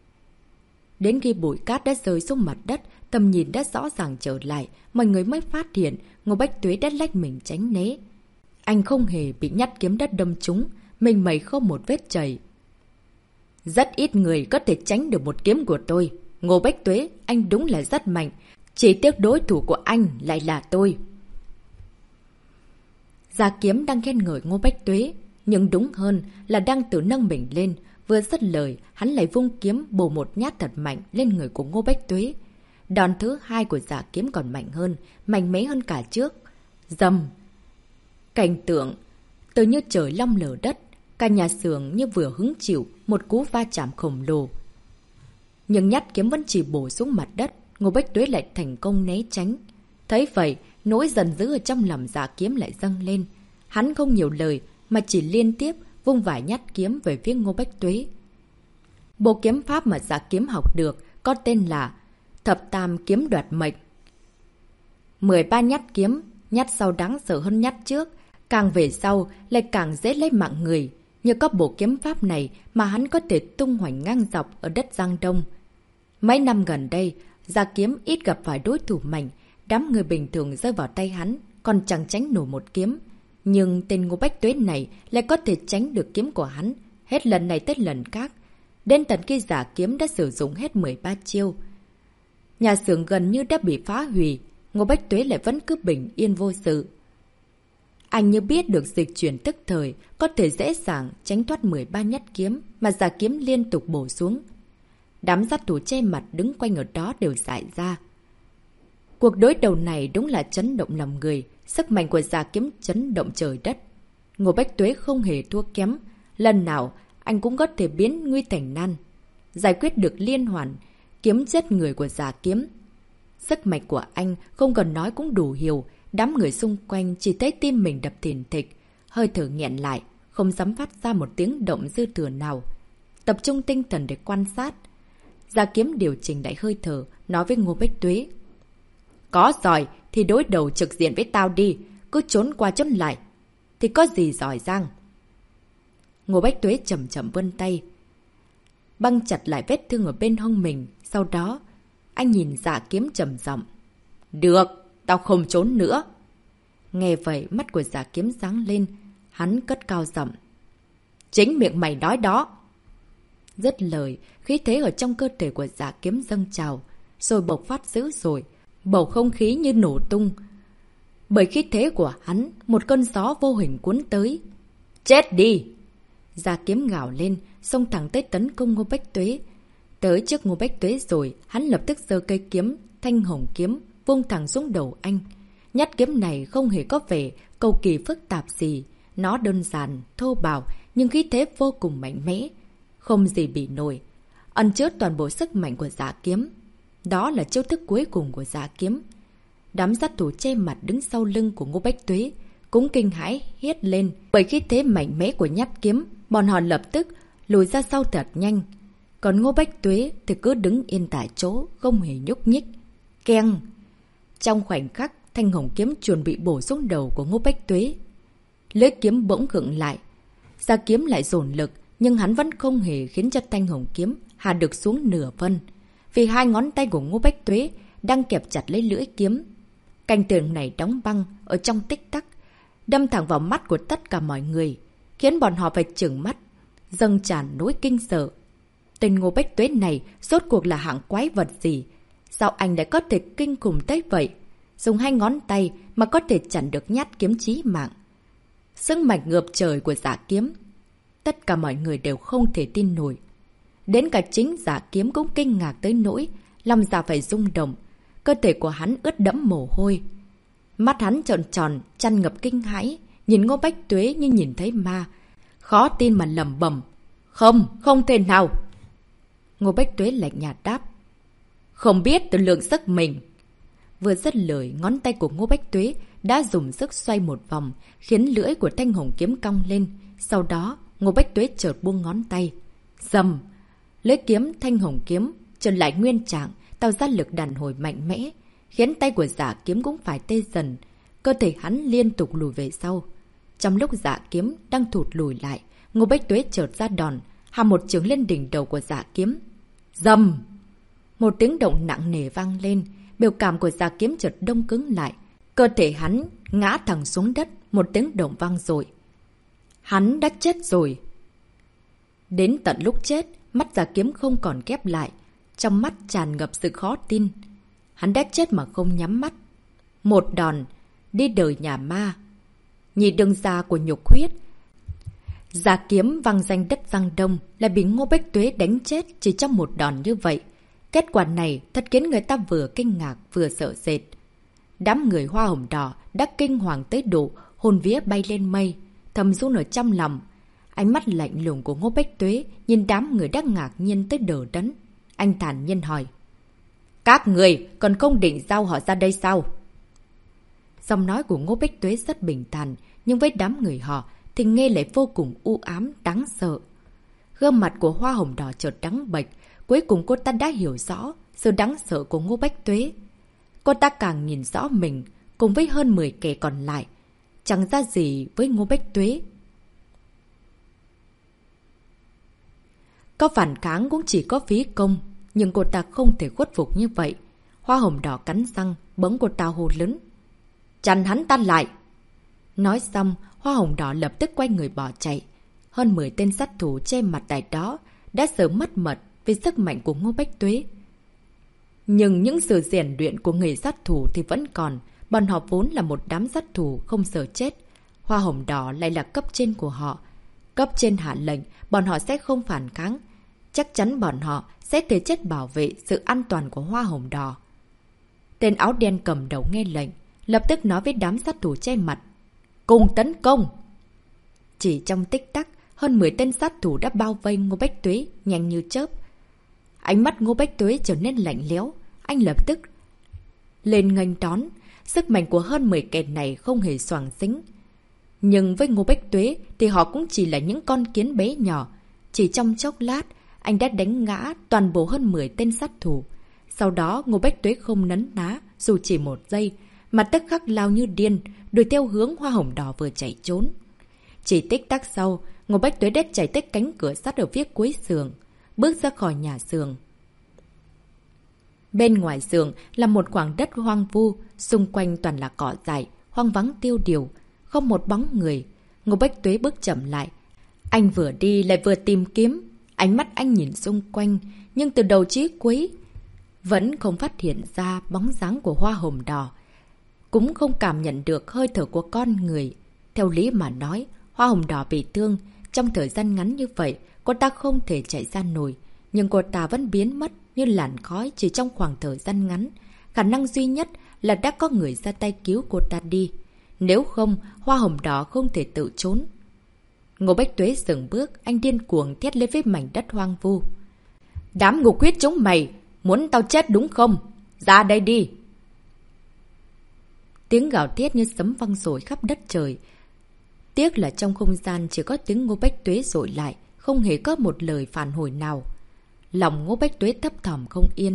Đến khi bụi cát đã rơi xuống mặt đất, tầm nhìn đã rõ ràng trở lại, mọi người mới phát hiện Ngô Bách Tuế đã lách mình tránh né. Anh không hề bị nhát kiếm đất đâm trúng, mình mẩy không một vết chảy. Rất ít người có thể tránh được một kiếm của tôi. Ngô Bách Tuế, anh đúng là rất mạnh. Chỉ tiếc đối thủ của anh lại là tôi. Dạ Kiếm đang khen ngợi Ngô Bách Tuế, nhưng đúng hơn là đang tự nâng mình lên. Vừa dứt lời, hắn lại vung kiếm bổ một nhát thật mạnh lên người của Ngô Bách Tuế. Đòn thứ hai của Dạ Kiếm còn mạnh hơn, mạnh mẽ hơn cả trước. Rầm! Cảnh tượng tự như trời long lở đất, cả nhà xưởng như vừa hứng chịu một cú va chạm khổng lồ. Nhưng nhát kiếm vẫn chỉ bổ xuống mặt đất, Ngô Bách Tuế lại thành công né tránh. Thấy vậy, nỗi giận dữ ở trong lòng Dạ Kiếm lại dâng lên. Hắn không nhiều lời mà chỉ liên tiếp vung vài nhát kiếm về phía Ngô Bách Tuế. Bộ kiếm pháp mà Dạ Kiếm học được có tên là Thập Tam Kiếm Đoạt Mệnh. mười ba nhát kiếm, nhát sau đáng sợ hơn nhát trước, càng về sau lại càng dễ lấy mạng người. Nhờ có bộ kiếm pháp này mà hắn có thể tung hoành ngang dọc ở đất Giang Đông. Mấy năm gần đây, Dạ Kiếm ít gặp phải đối thủ mạnh, đám người bình thường rơi vào tay hắn, còn chẳng tránh nổi một kiếm. Nhưng tên Ngô Bách Tuế này lại có thể tránh được kiếm của hắn, hết lần này tới lần khác. Đến tận khi Dạ Kiếm đã sử dụng hết mười ba chiêu. Nhà xưởng gần như đã bị phá hủy, Ngô Bách Tuế lại vẫn cứ bình yên vô sự. Anh như biết được dịch chuyển tức thời, có thể dễ dàng tránh thoát mười ba nhát kiếm mà Dạ Kiếm liên tục bổ xuống. Đám sát thủ che mặt đứng quanh ở đó đều dại ra. Cuộc đối đầu này đúng là chấn động lòng người, sức mạnh của Giả Kiếm chấn động trời đất. Ngô Bách Tuế không hề thua kém, lần nào anh cũng có thể biến nguy thành nan, giải quyết được liên hoàn, kiếm chết người của Giả Kiếm. Sức mạnh của anh không cần nói cũng đủ hiểu, đám người xung quanh chỉ thấy tim mình đập thình thịch, hơi thở nghẹn lại, không dám phát ra một tiếng động dư thừa nào. Tập trung tinh thần để quan sát. Giả Kiếm điều chỉnh lại hơi thở, nói với Ngô Bách Tuế. Có giỏi thì đối đầu trực diện với tao đi, cứ trốn qua trốn lại thì có gì giỏi giang. Ngô Bách Tuế chậm chậm vươn tay, băng chặt lại vết thương ở bên hông mình. Sau đó, anh nhìn Giả Kiếm trầm giọng. Được, tao không trốn nữa. Nghe vậy, mắt của Giả Kiếm sáng lên, hắn cất cao giọng. Chính miệng mày nói đó. Dứt lời, khí thế ở trong cơ thể của Giả Kiếm dâng trào, rồi bộc phát dữ dội, bầu không khí như nổ tung. Bởi khí thế của hắn, một cơn gió vô hình cuốn tới. Chết đi! Giả Kiếm gào lên, xông thẳng tới tấn công Ngô Bách Tuế. Tới trước Ngô Bách Tuế rồi, hắn lập tức giơ cây kiếm, thanh hồng kiếm, vung thẳng xuống đầu anh. Nhát kiếm này không hề có vẻ cầu kỳ phức tạp gì. Nó đơn giản, thô bạo, nhưng khí thế vô cùng mạnh mẽ. Không gì bị nổi. Ẩn chứa toàn bộ sức mạnh của Giả Kiếm. Đó là chiêu thức cuối cùng của Giả Kiếm. Đám sát thủ che mặt đứng sau lưng của Ngô Bách Tuế cũng kinh hãi hét lên. Bởi khí thế mạnh mẽ của nhát kiếm, bọn họ lập tức lùi ra sau thật nhanh. Còn Ngô Bách Tuế thì cứ đứng yên tại chỗ, không hề nhúc nhích. Keng! Trong khoảnh khắc, thanh hồng kiếm chuẩn bị bổ xuống đầu của Ngô Bách Tuế. Lưỡi kiếm bỗng khựng lại. Giả Kiếm lại dồn lực, nhưng hắn vẫn không hề khiến cho thanh hồng kiếm hạ được xuống nửa phân. Vì hai ngón tay của Ngô Bách Tuế đang kẹp chặt lấy lưỡi kiếm. Cảnh tượng này đóng băng ở trong tích tắc, đâm thẳng vào mắt của tất cả mọi người, khiến bọn họ phải trừng mắt, dâng tràn nỗi kinh sợ. Tên Ngô Bách Tuế này rốt cuộc là hạng quái vật gì? Sao anh lại có thể kinh khủng tới vậy? Dùng hai ngón tay mà có thể chặn được nhát kiếm chí mạng. Sức mạnh ngập trời của Giả Kiếm. Tất cả mọi người đều không thể tin nổi. Đến cả chính Giả Kiếm cũng kinh ngạc tới nỗi lòng dạ phải rung động. Cơ thể của hắn ướt đẫm mồ hôi. Mắt hắn tròn tròn, tràn ngập kinh hãi, nhìn Ngô Bách Tuế như nhìn thấy ma. Khó tin mà lẩm bẩm. Không, không thể nào. Ngô Bách Tuế lạnh nhạt đáp. Không biết tự lượng sức mình. Vừa dứt lời, ngón tay của Ngô Bách Tuế đã dùng sức xoay một vòng, khiến lưỡi của thanh hồng kiếm cong lên. Sau đó, Ngô Bách Tuế chợt buông ngón tay. Rầm! Lưỡi kiếm thanh hồng kiếm trở lại nguyên trạng, tạo ra lực đàn hồi mạnh mẽ, khiến tay của Giả Kiếm cũng phải tê dần. Cơ thể hắn liên tục lùi về sau. Trong lúc Giả Kiếm đang thụt lùi lại, Ngô Bách Tuế chợt ra đòn, hàm một chưởng lên đỉnh đầu của Giả Kiếm. Rầm! Một tiếng động nặng nề vang lên, biểu cảm của Giả Kiếm chợt đông cứng lại. Cơ thể hắn ngã thẳng xuống đất, một tiếng động vang dội. Hắn đã chết rồi. Đến tận lúc chết, mắt Giả Kiếm không còn khép lại, trong mắt tràn ngập sự khó tin. Hắn đã chết mà không nhắm mắt. Một đòn, đi đời nhà ma. Nhị đường gia của nhục huyết. Giả Kiếm văng danh đất Giang Đông lại bị Ngô Bách Tuế đánh chết chỉ trong một đòn như vậy. Kết quả này thật khiến người ta vừa kinh ngạc vừa sợ sệt. Đám người Hoa Hồng Đỏ đã kinh hoàng tới độ hồn vía bay lên mây, thầm run ở trong lòng. Ánh mắt lạnh lùng của Ngô Bách Tuế nhìn đám người đã ngạc nhiên tới đờ đẫn. Anh thản nhiên hỏi. Các người còn không định giao họ ra đây sao? Giọng nói của Ngô Bách Tuế rất bình thản, nhưng với đám người họ thì nghe lại vô cùng u ám, đáng sợ. Gương mặt của Hoa Hồng Đỏ chợt trắng bệch, cuối cùng cô ta đã hiểu rõ sự đáng sợ của Ngô Bách Tuế. Cô ta càng nhìn rõ mình cùng với hơn mười kẻ còn lại, chẳng ra gì với Ngô Bách Tuế. Có phản kháng cũng chỉ có phí công, nhưng cô ta không thể khuất phục như vậy. Hoa Hồng Đỏ cắn răng, bỗng cô ta hô lớn. Chặn hắn ta lại! Nói xong, Hoa Hồng Đỏ lập tức quay người bỏ chạy. Hơn mười tên sát thủ che mặt tại đó đã sớm mất mật vì sức mạnh của Ngô Bách Tuế. Nhưng những sự rèn luyện của người sát thủ thì vẫn còn. Bọn họ vốn là một đám sát thủ không sợ chết. Hoa Hồng Đỏ lại là cấp trên của họ. Cấp trên hạ lệnh, bọn họ sẽ không phản kháng. chắc chắn bọn họ sẽ thể chết bảo vệ sự an toàn của Hoa Hồng Đỏ. Tên áo đen cầm đầu nghe lệnh, lập tức nói với đám sát thủ che mặt. Cùng tấn công! Chỉ trong tích tắc, hơn mười tên sát thủ đã bao vây Ngô Bách Tuế nhanh như chớp. Ánh mắt Ngô Bách Tuế trở nên lạnh lẽo, anh lập tức lên nghênh đón. Sức mạnh của hơn mười kẻ này không hề xoàng xính. Nhưng với Ngô Bách Tuế thì họ cũng chỉ là những con kiến bé nhỏ. Chỉ trong chốc lát, anh đã đánh ngã toàn bộ hơn mười tên sát thủ. Sau đó Ngô Bách Tuế không nấn ná dù chỉ một giây, mà tức khắc lao như điên, đuổi theo hướng Hoa Hồng Đỏ vừa chạy trốn. Chỉ tích tắc sau, Ngô Bách Tuế đã chạy tới cánh cửa sắt ở phía cuối giường, bước ra khỏi nhà giường. Bên ngoài giường là một khoảng đất hoang vu, xung quanh toàn là cỏ dại, hoang vắng tiêu điều, không một bóng người. Ngô Bách Tuế bước chậm lại. Anh vừa đi lại vừa tìm kiếm, ánh mắt anh nhìn xung quanh, nhưng từ đầu chí cuối vẫn không phát hiện ra bóng dáng của Hoa Hồng Đỏ, cũng không cảm nhận được hơi thở của con người. Theo lý mà nói, Hoa Hồng Đỏ bị thương, trong thời gian ngắn như vậy, cô ta không thể chạy ra nổi, nhưng cô ta vẫn biến mất như làn khói chỉ trong khoảng thời gian ngắn. Khả năng duy nhất là đã có người ra tay cứu cô ta đi. Nếu không, Hoa Hồng Đỏ không thể tự trốn. Ngô Bách Tuế dừng bước, anh điên cuồng thét lên với mảnh đất hoang vu. Đám ngục huyết chúng mày, muốn tao chết đúng không? Ra đây đi! Tiếng gào thét như sấm vang dội khắp đất trời. Tiếc là trong không gian chỉ có tiếng Ngô Bách Tuế dội lại, không hề có một lời phản hồi nào. Lòng Ngô Bách Tuế thấp thỏm không yên,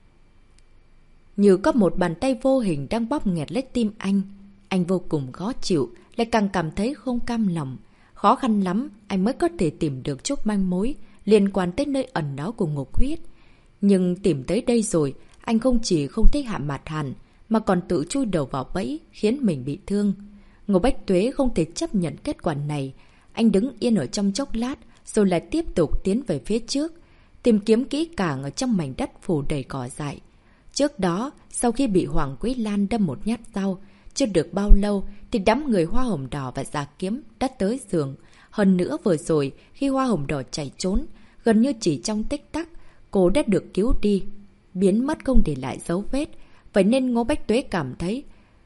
như có một bàn tay vô hình đang bóp nghẹt lấy tim anh. Anh vô cùng khó chịu, lại càng cảm thấy không cam lòng. Khó khăn lắm, anh mới có thể tìm được chút manh mối liên quan tới nơi ẩn náu của ngục huyết. Nhưng tìm tới đây rồi, anh không chỉ không thấy Hạ Mạt Hàn, mà còn tự chui đầu vào bẫy, khiến mình bị thương. Ngô Bách Tuế không thể chấp nhận kết quả này. Anh đứng yên ở trong chốc lát, rồi lại tiếp tục tiến về phía trước, tìm kiếm kỹ càng ở trong mảnh đất phủ đầy cỏ dại. Trước đó, sau khi bị Hoàng Quý Lan đâm một nhát dao, chưa được bao lâu thì đám người Hoa Hồng Đỏ và Già Kiếm đã tới giường. Hơn nữa vừa rồi, khi Hoa Hồng Đỏ chạy trốn, gần như chỉ trong tích tắc, cô đã được cứu đi, biến mất không để lại dấu vết. Vậy nên Ngô Bách Tuế cảm thấy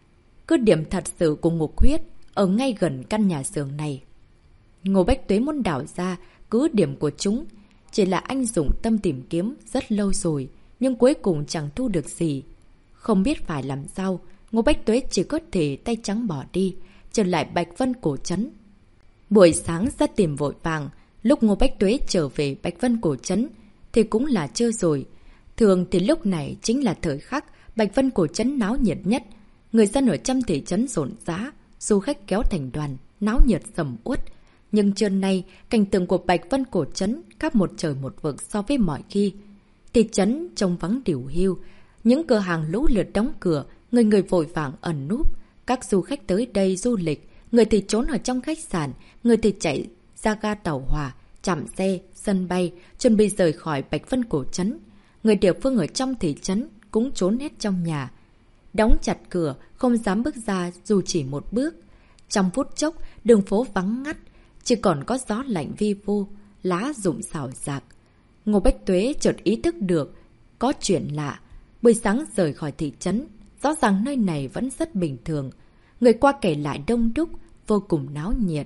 cứ điểm thật sự của ngục huyết ở ngay gần căn nhà giường này. Ngô Bách Tuế muốn đào ra cứ điểm của chúng. Chỉ là anh dùng tâm tìm kiếm rất lâu rồi, nhưng cuối cùng chẳng thu được gì. Không biết phải làm sao, Ngô Bách Tuế chỉ có thể tay trắng bỏ đi, trở lại Bạch Vân Cổ Trấn. Buổi sáng ra tìm vội vàng, lúc Ngô Bách Tuế trở về Bạch Vân Cổ Trấn thì cũng là trưa rồi. Thường thì lúc này chính là thời khắc Bạch Vân Cổ Trấn náo nhiệt nhất. Người dân ở trong thị trấn rộn rã, du khách kéo thành đoàn, náo nhiệt sầm uất. Nhưng trưa nay, cảnh tượng của Bạch Vân Cổ Trấn khác một trời một vực so với mọi khi. Thị trấn trông vắng điều hưu, những cửa hàng lũ lượt đóng cửa, người người vội vàng ẩn núp. Các du khách tới đây du lịch, người thì trốn ở trong khách sạn, người thì chạy ra ga tàu hỏa, trạm xe, sân bay, chuẩn bị rời khỏi Bạch Vân Cổ Trấn. Người địa phương ở trong thị trấn cũng trốn hết trong nhà, đóng chặt cửa, không dám bước ra dù chỉ một bước. Trong phút chốc, đường phố vắng ngắt, chỉ còn có gió lạnh vi vu, lá rụng xào xạc. Ngô Bách Tuế chợt ý thức được có chuyện lạ. Buổi sáng rời khỏi thị trấn, rõ ràng nơi này vẫn rất bình thường. Người qua kể lại đông đúc, vô cùng náo nhiệt.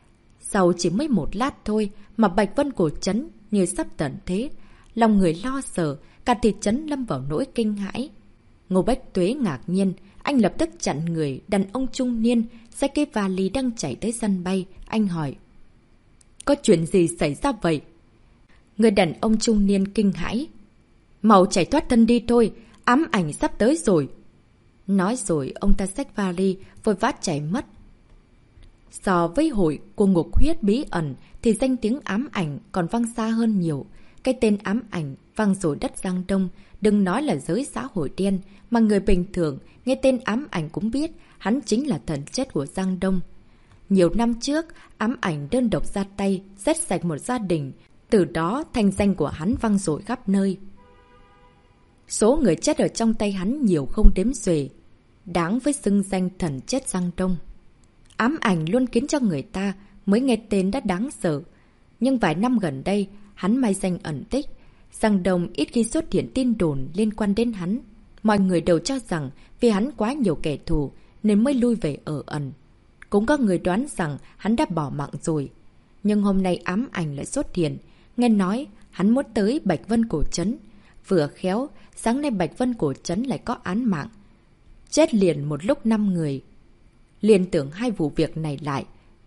Sau chỉ mới một lát thôi mà Bạch Vân Cổ Trấn như sắp tận thế. Lòng người lo sợ, cả thị trấn lâm vào nỗi kinh hãi. Ngô Bách Tuế ngạc nhiên, anh lập tức chặn người đàn ông trung niên xách cái vali đang chạy tới sân bay. Anh hỏi, có chuyện gì xảy ra vậy? Người đàn ông trung niên kinh hãi, mau chạy thoát thân đi thôi, ám ảnh sắp tới rồi. Nói rồi ông ta xách vali vội vã chạy mất. So với hội của ngục huyết bí ẩn thì danh tiếng ám ảnh còn vang xa hơn nhiều. Cái tên ám ảnh vang rồi đất Giang Đông, đừng nói là giới xã hội đen, mà người bình thường nghe tên ám ảnh cũng biết hắn chính là thần chết của Giang Đông. Nhiều năm trước, ám ảnh đơn độc ra tay, giết sạch một gia đình, từ đó thanh danh của hắn vang dội khắp nơi. Số người chết ở trong tay hắn nhiều không đếm xuể, đáng với xưng danh thần chết Giang Đông. Ám ảnh luôn khiến cho người ta mới nghe tên đã đáng sợ. Nhưng vài năm gần đây, hắn mai danh ẩn tích. Giang Đông ít khi xuất hiện tin đồn liên quan đến hắn. Mọi người đều cho rằng vì hắn quá nhiều kẻ thù nên mới lui về ở ẩn. Cũng có người đoán rằng hắn đã bỏ mạng rồi. Nhưng hôm nay ám ảnh lại xuất hiện. Nghe nói hắn muốn tới Bạch Vân Cổ Trấn. Vừa khéo, sáng nay Bạch Vân Cổ Trấn lại có án mạng. Chết liền một lúc năm người. Liên tưởng hai vụ việc này lại.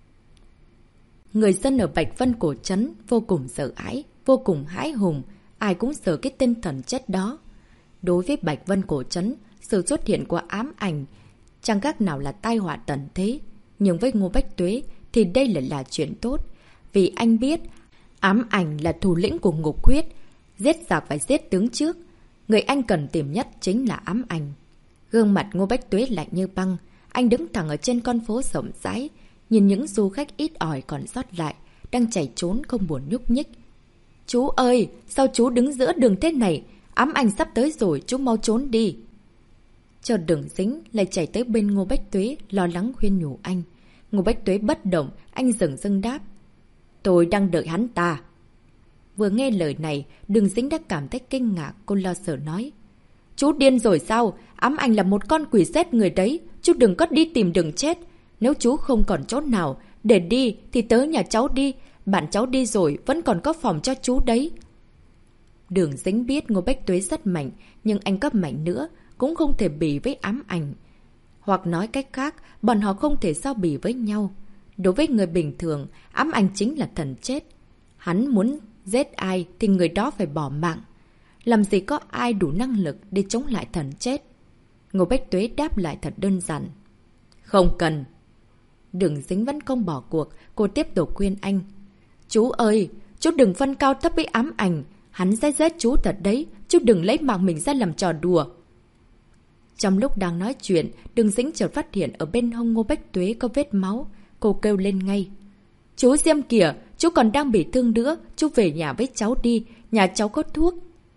Người dân ở Bạch Vân Cổ Trấn vô cùng sợ hãi, vô cùng hãi hùng. Ai cũng sợ cái tên thần chết đó. Đối với Bạch Vân Cổ Trấn, sự xuất hiện của ám ảnh chẳng khác nào là tai họa tận thế. Nhưng với Ngô Bách Tuế thì đây lại là chuyện tốt. Vì anh biết ám ảnh là thủ lĩnh của Ngục Huyết. Giết giặc phải giết tướng trước. Người anh cần tìm nhất chính là ám ảnh. Gương mặt Ngô Bách Tuế lạnh như băng. Anh đứng thẳng ở trên con phố rộng rãi, nhìn những du khách ít ỏi còn sót lại, đang chạy trốn không buồn nhúc nhích. Chú ơi, sao chú đứng giữa đường thế này? Ám ảnh sắp tới rồi, chú mau trốn đi. Cho Đường Dính lại chạy tới bên Ngô Bách Tuế, lo lắng khuyên nhủ anh. Ngô Bách Tuế bất động, anh dừng dưng đáp. Tôi đang đợi hắn ta. Vừa nghe lời này, Đường Dính đã cảm thấy kinh ngạc, cô lo sợ nói. Chú điên rồi sao? Ám ảnh là một con quỷ xét người đấy. Chú đừng có đi tìm đường chết. Nếu chú không còn chỗ nào để đi thì tới nhà cháu đi. Bạn cháu đi rồi vẫn còn có phòng cho chú đấy. Đường Dính biết Ngô Bách Tuế rất mạnh, nhưng anh cấp mạnh nữa cũng không thể bì với ám ảnh. Hoặc nói cách khác, bọn họ không thể sao bì với nhau. Đối với người bình thường, ám ảnh chính là thần chết. Hắn muốn giết ai thì người đó phải bỏ mạng. Làm gì có ai đủ năng lực để chống lại thần chết? Ngô Bách Tuế đáp lại thật đơn giản. Không cần. Đường Dính vẫn không bỏ cuộc, cô tiếp tục khuyên anh. Chú ơi, chú đừng phân cao thấp với ám ảnh. Hắn sẽ giết chú thật đấy, chú đừng lấy mạng mình ra làm trò đùa. Trong lúc đang nói chuyện, Đường Dính chợt phát hiện ở bên hông Ngô Bách Tuế có vết máu. Cô kêu lên ngay. Chú xem kìa, chú còn đang bị thương nữa, chú về nhà với cháu đi, nhà cháu có thuốc.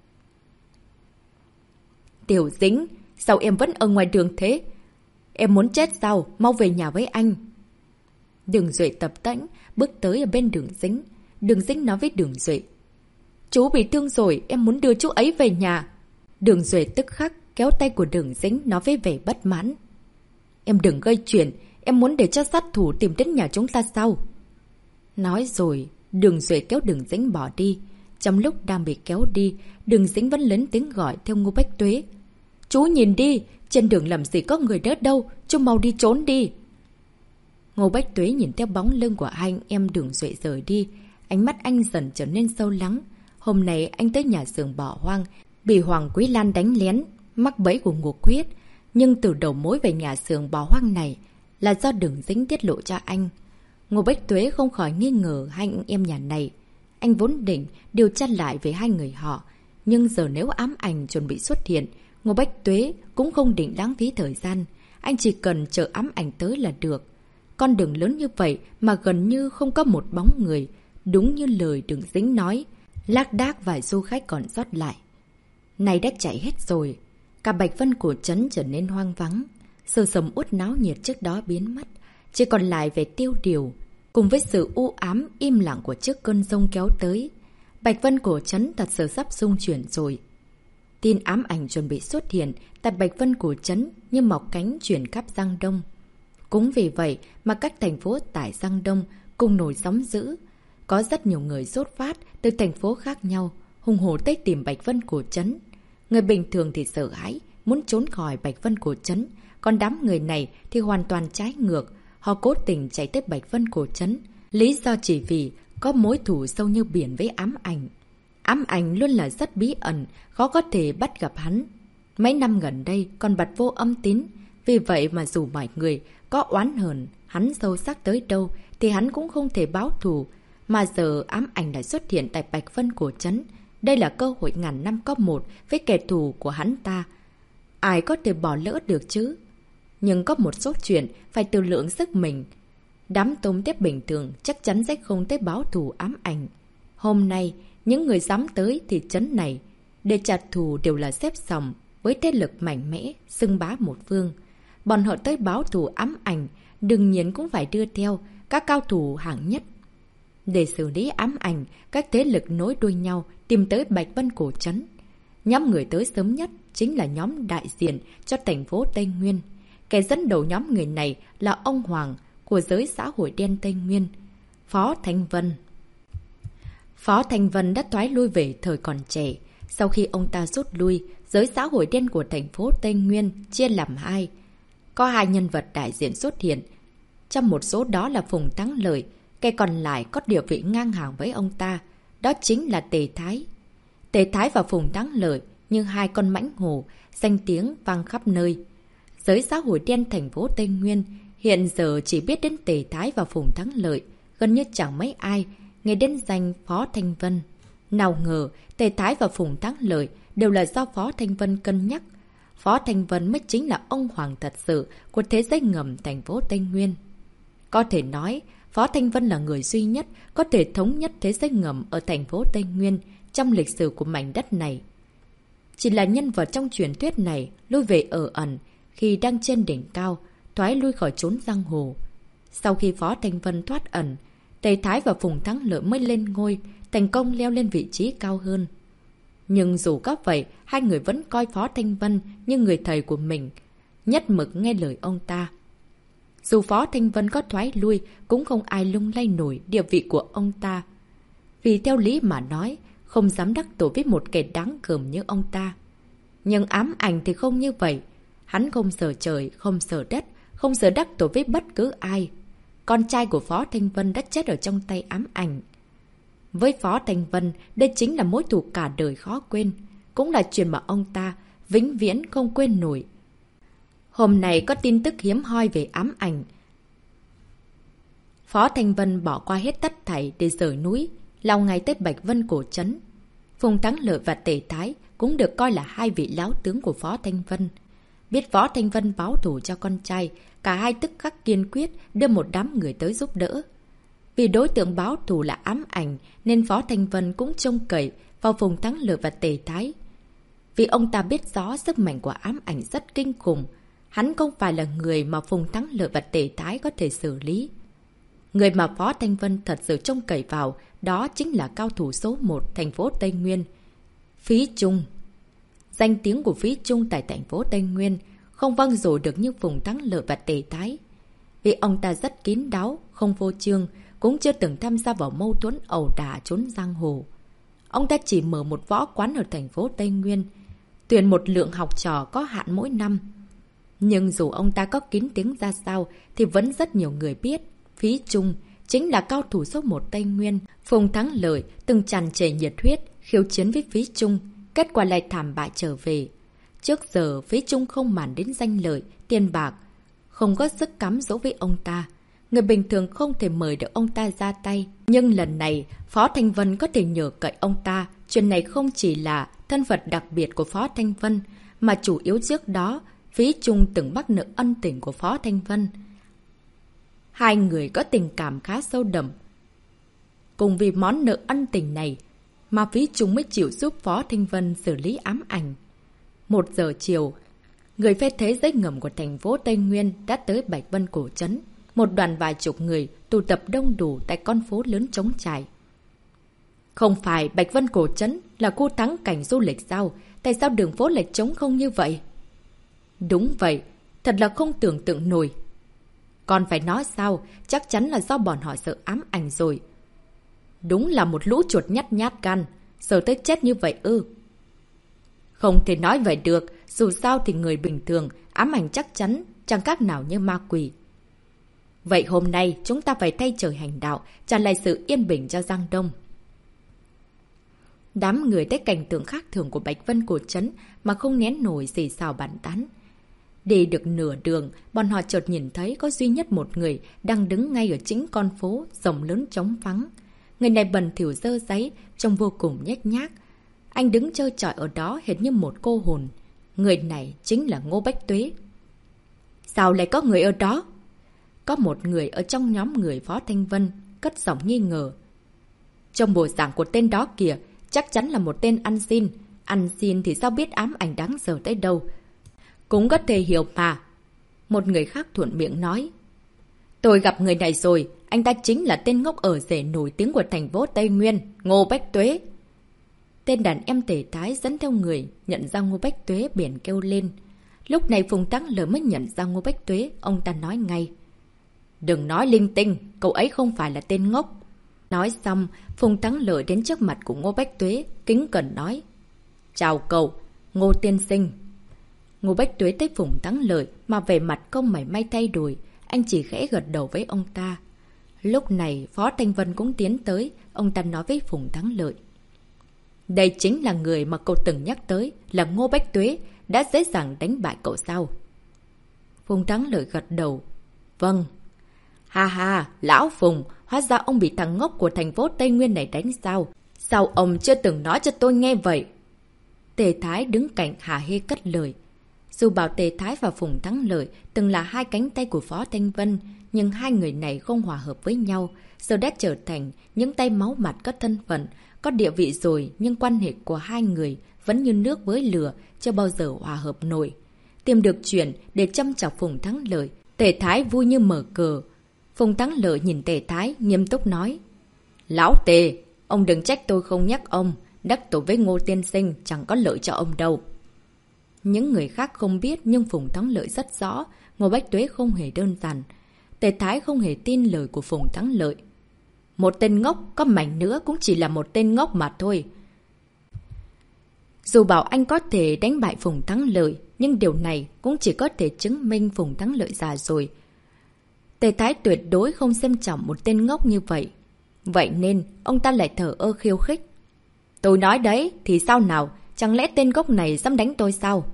Tiểu Dính, sao em vẫn ở ngoài đường thế? Em muốn chết sao? Mau về nhà với anh. Đường Duệ tập tễnh, bước tới ở bên Đường Dính. Đường Dính nói với Đường Duệ. Chú bị thương rồi, em muốn đưa chú ấy về nhà. Đường Duệ tức khắc kéo tay của Đường Dính nói với vẻ bất mãn. Em đừng gây chuyện, em muốn để cho sát thủ tìm đến nhà chúng ta sao? Nói rồi, Đường Duệ kéo Đường Dính bỏ đi. Trong lúc đang bị kéo đi, Đường Dính vẫn lớn tiếng gọi theo Ngô Bách Tuế. Chú nhìn đi, trên đường làm gì có người đó đâu, chú mau đi trốn đi. Ngô Bách Tuế nhìn theo bóng lưng của hai anh em Đường Duệ rời đi. Ánh mắt anh dần trở nên sâu lắng. Hôm nay anh tới nhà xưởng bỏ hoang, bị Hoàng Quý Lan đánh lén, mắc bẫy của Ngục Huyết. Nhưng từ đầu mối về nhà xưởng bỏ hoang này là do Đường Dính tiết lộ cho anh. Ngô Bách Tuế không khỏi nghi ngờ hai anh em nhà này. Anh vốn định điều tra lại về hai người họ. Nhưng giờ nếu ám ảnh chuẩn bị xuất hiện, Ngô Bách Tuế cũng không định lãng phí thời gian. Anh chỉ cần chờ ám ảnh tới là được. Con đường lớn như vậy mà gần như không có một bóng người. Đúng như lời Đường Dính nói, lác đác vài du khách còn sót lại. Này đã chạy hết rồi. Cả Bạch Vân Cổ Trấn trở nên hoang vắng. Sự sầm uất náo nhiệt trước đó biến mất. Chỉ còn lại về tiêu điều, cùng với sự u ám im lặng của chiếc cơn giông kéo tới. Bạch Vân Cổ Trấn thật sự sắp xung chuyển rồi. Tin ám ảnh chuẩn bị xuất hiện tại Bạch Vân Cổ Trấn như mọc cánh chuyển khắp Giang Đông. Cũng vì vậy mà các thành phố tại Giang Đông cùng nổi sóng dữ. Có rất nhiều người sốt phát từ thành phố khác nhau, hùng hổ tới tìm Bạch Vân Cổ Trấn. Người bình thường thì sợ hãi, muốn trốn khỏi Bạch Vân Cổ Trấn. Còn đám người này thì hoàn toàn trái ngược. Họ cố tình chạy tới Bạch Vân Cổ Trấn. Lý do chỉ vì có mối thù sâu như biển với ám ảnh. Ám ảnh luôn là rất bí ẩn, khó có thể bắt gặp hắn. Mấy năm gần đây còn bật vô âm tín. Vì vậy mà dù mọi người có oán hờn hắn sâu sắc tới đâu thì hắn cũng không thể báo thù. Mà giờ ám ảnh lại xuất hiện tại Bạch Vân Cổ Trấn. Đây là cơ hội ngàn năm có một với kẻ thù của hắn ta. Ai có thể bỏ lỡ được chứ? Nhưng có một số chuyện phải tự lượng sức mình. Đám tôm tép bình thường chắc chắn sẽ không tới báo thù ám ảnh. Hôm nay, những người dám tới thị trấn này để trả thù đều là xếp sòng với thế lực mạnh mẽ, xưng bá một phương. Bọn họ tới báo thù ám ảnh, đương nhiên cũng phải đưa theo các cao thủ hạng nhất. Để xử lý ám ảnh, các thế lực nối đuôi nhau tìm tới Bạch Vân Cổ Trấn. Nhóm người tới sớm nhất chính là nhóm đại diện cho thành phố Tây Nguyên. Kẻ dẫn đầu nhóm người này là ông Hoàng của giới xã hội đen Tây Nguyên, Phó Thanh Vân. Phó Thanh Vân đã thoái lui về thời còn trẻ. Sau khi ông ta rút lui, giới xã hội đen của thành phố Tây Nguyên chia làm hai. Có hai nhân vật đại diện xuất hiện. Trong một số đó là Phùng Thắng Lợi, kẻ còn lại có địa vị ngang hàng với ông ta. Đó chính là Tề Thái. Tề Thái và Phùng Thắng Lợi như hai con mãnh hổ, danh tiếng vang khắp nơi. Giới xã hội đen thành phố Tây Nguyên hiện giờ chỉ biết đến Tề Thái và Phùng Thắng Lợi, gần như chẳng mấy ai nghe đến danh Phó Thanh Vân. Nào ngờ, Tề Thái và Phùng Thắng Lợi đều là do Phó Thanh Vân cân nhắc. Phó Thanh Vân mới chính là ông hoàng thật sự của thế giới ngầm thành phố Tây Nguyên. Có thể nói, Phó Thanh Vân là người duy nhất có thể thống nhất thế giới ngầm ở thành phố Tây Nguyên trong lịch sử của mảnh đất này. Chỉ là nhân vật trong truyền thuyết này lui về ở ẩn khi đang trên đỉnh cao, thoái lui khỏi chốn giang hồ. Sau khi Phó Thanh Vân thoát ẩn, Tề Thái và Phùng Thắng Lợi mới lên ngôi, thành công leo lên vị trí cao hơn. Nhưng dù có vậy, hai người vẫn coi Phó Thanh Vân như người thầy của mình, nhất mực nghe lời ông ta. Dù Phó Thanh Vân có thoái lui, cũng không ai lung lay nổi địa vị của ông ta. Vì theo lý mà nói, không dám đắc tội với một kẻ đáng gờm như ông ta. Nhưng ám ảnh thì không như vậy. Hắn không sợ trời, không sợ đất, không sợ đắc tội với bất cứ ai. Con trai của Phó Thanh Vân đã chết ở trong tay ám ảnh. Với Phó Thanh Vân, đây chính là mối thù cả đời khó quên. Cũng là chuyện mà ông ta vĩnh viễn không quên nổi. Hôm nay có tin tức hiếm hoi về ám ảnh. Phó Thanh Vân bỏ qua hết tất thảy để rời núi, lao ngay tới Bạch Vân Cổ Trấn. Phùng Thắng Lợi và Tề Thái cũng được coi là hai vị lão tướng của Phó Thanh Vân. Biết Phó Thanh Vân báo thù cho con trai, cả hai tức khắc kiên quyết đưa một đám người tới giúp đỡ. Vì đối tượng báo thù là ám ảnh nên Phó Thanh Vân cũng trông cậy vào Phùng Thắng Lợi và Tề Thái. Vì ông ta biết rõ sức mạnh của ám ảnh rất kinh khủng. Hắn không phải là người mà Phùng Thắng Lợi và Tề Thái có thể xử lý. Người mà Phó Thanh Vân thật sự trông cậy vào đó chính là cao thủ số một thành phố Tây Nguyên, Phí Trung. Danh tiếng của Phí Trung tại thành phố Tây Nguyên không vang dội được như Phùng Thắng Lợi và Tề Thái. Vì ông ta rất kín đáo, không vô trương, cũng chưa từng tham gia vào mâu thuẫn ẩu đả trốn giang hồ. Ông ta chỉ mở một võ quán ở thành phố Tây Nguyên, tuyển một lượng học trò có hạn mỗi năm. Nhưng dù ông ta có kín tiếng ra sao thì vẫn rất nhiều người biết Phí Trung chính là cao thủ số một Tây Nguyên. Phùng Thắng Lợi từng tràn trề nhiệt huyết khiêu chiến với Phí Trung, kết quả lại thảm bại trở về. Trước giờ Phí Trung không màng đến danh lợi, tiền bạc, không có sức cám dỗ với ông ta. Người bình thường không thể mời được ông ta ra tay. Nhưng lần này, Phó Thanh Vân có thể nhờ cậy ông ta. Chuyện này không chỉ là thân phận đặc biệt của Phó Thanh Vân, mà chủ yếu trước đó, Phí Trung từng mắc nợ ân tình của Phó Thanh Vân. Hai người có tình cảm khá sâu đậm. Cùng vì món nợ ân tình này, mà Phí Trung mới chịu giúp Phó Thanh Vân xử lý ám ảnh. Một giờ chiều, người phe thế giới ngầm của thành phố Tây Nguyên đã tới Bạch Vân Cổ Trấn. Một đoàn vài chục người tụ tập đông đủ tại con phố lớn trống trải. Không phải Bạch Vân Cổ Trấn là khu thắng cảnh du lịch sao? Tại sao đường phố lại trống không như vậy? Đúng vậy, thật là không tưởng tượng nổi. Còn phải nói sao, chắc chắn là do bọn họ sợ ám ảnh rồi. Đúng là một lũ chuột nhát nhát gan, sợ tới chết như vậy ư. Không thể nói vậy được, dù sao thì người bình thường, ám ảnh chắc chắn chẳng khác nào như ma quỷ. Vậy hôm nay chúng ta phải thay trời hành đạo, trả lại sự yên bình cho Giang Đông. Đám người thấy cảnh tượng khác thường của Bạch Vân Cổ Trấn mà không nén nổi xì xào bàn tán. Đi được nửa đường, bọn họ chợt nhìn thấy có duy nhất một người đang đứng ngay ở chính con phố rộng lớn trống vắng. Người này bần thỉu dơ giấy, trông vô cùng nhếch nhác. Anh đứng chơi trọi ở đó hệt như một cô hồn. Người này chính là Ngô Bách Tuế. Sao lại có người ở đó? Có một người ở trong nhóm người Phó Thanh Vân cất giọng nghi ngờ. Trong bộ dạng của tên đó kìa, chắc chắn là một tên ăn xin. Ăn xin thì sao biết ám ảnh đáng sợ tới đâu. Cũng có thể hiểu mà. Một người khác thuận miệng nói. Tôi gặp người này rồi, anh ta chính là tên ngốc ở rể nổi tiếng của thành phố Tây Nguyên, Ngô Bách Tuế. Tên đàn em Tề Thái dẫn theo người, nhận ra Ngô Bách Tuế biển kêu lên. Lúc này Phùng Thắng Lợi mới nhận ra Ngô Bách Tuế, ông ta nói ngay. Đừng nói linh tinh, cậu ấy không phải là tên ngốc. Nói xong, Phùng Thắng Lợi đến trước mặt của Ngô Bách Tuế, kính cẩn nói. Chào cậu, Ngô tiên sinh. Ngô Bách Tuế thấy Phùng Thắng Lợi mà vẻ mặt không mảy may thay đổi, anh chỉ khẽ gật đầu với ông ta. Lúc này, Phó Thanh Vân cũng tiến tới, ông ta nói với Phùng Thắng Lợi. Đây chính là người mà cậu từng nhắc tới, là Ngô Bách Tuế, đã dễ dàng đánh bại cậu sao? Phùng Thắng Lợi gật đầu. Vâng. Ha ha, lão Phùng, hóa ra ông bị thằng ngốc của thành phố Tây Nguyên này đánh sao? Sao ông chưa từng nói cho tôi nghe vậy? Tề Thái đứng cạnh hả hê cất lời. Dù bảo Tề Thái và Phùng Thắng Lợi từng là hai cánh tay của Phó Thanh Vân, nhưng hai người này không hòa hợp với nhau, giờ đã trở thành những tay máu mặt có thân phận, có địa vị rồi, nhưng quan hệ của hai người vẫn như nước với lửa, chưa bao giờ hòa hợp nổi. Tìm được chuyện để châm chọc Phùng Thắng Lợi, Tề Thái vui như mở cờ. Phùng Thắng Lợi nhìn Tề Thái, nghiêm túc nói. Lão Tề, ông đừng trách tôi không nhắc ông, đắc tội với Ngô tiên sinh chẳng có lợi cho ông đâu. Những người khác không biết nhưng Phùng Thắng Lợi rất rõ, Ngô Bách Tuế không hề đơn giản. Tề Thái không hề tin lời của Phùng Thắng Lợi. Một tên ngốc, có mảnh nữa cũng chỉ là một tên ngốc mà thôi. Dù bảo anh có thể đánh bại Phùng Thắng Lợi, nhưng điều này cũng chỉ có thể chứng minh Phùng Thắng Lợi già rồi. Tề Thái tuyệt đối không xem trọng một tên ngốc như vậy. Vậy nên, ông ta lại thở ơ khiêu khích. Tôi nói đấy, thì sao nào? Chẳng lẽ tên ngốc này dám đánh tôi sao?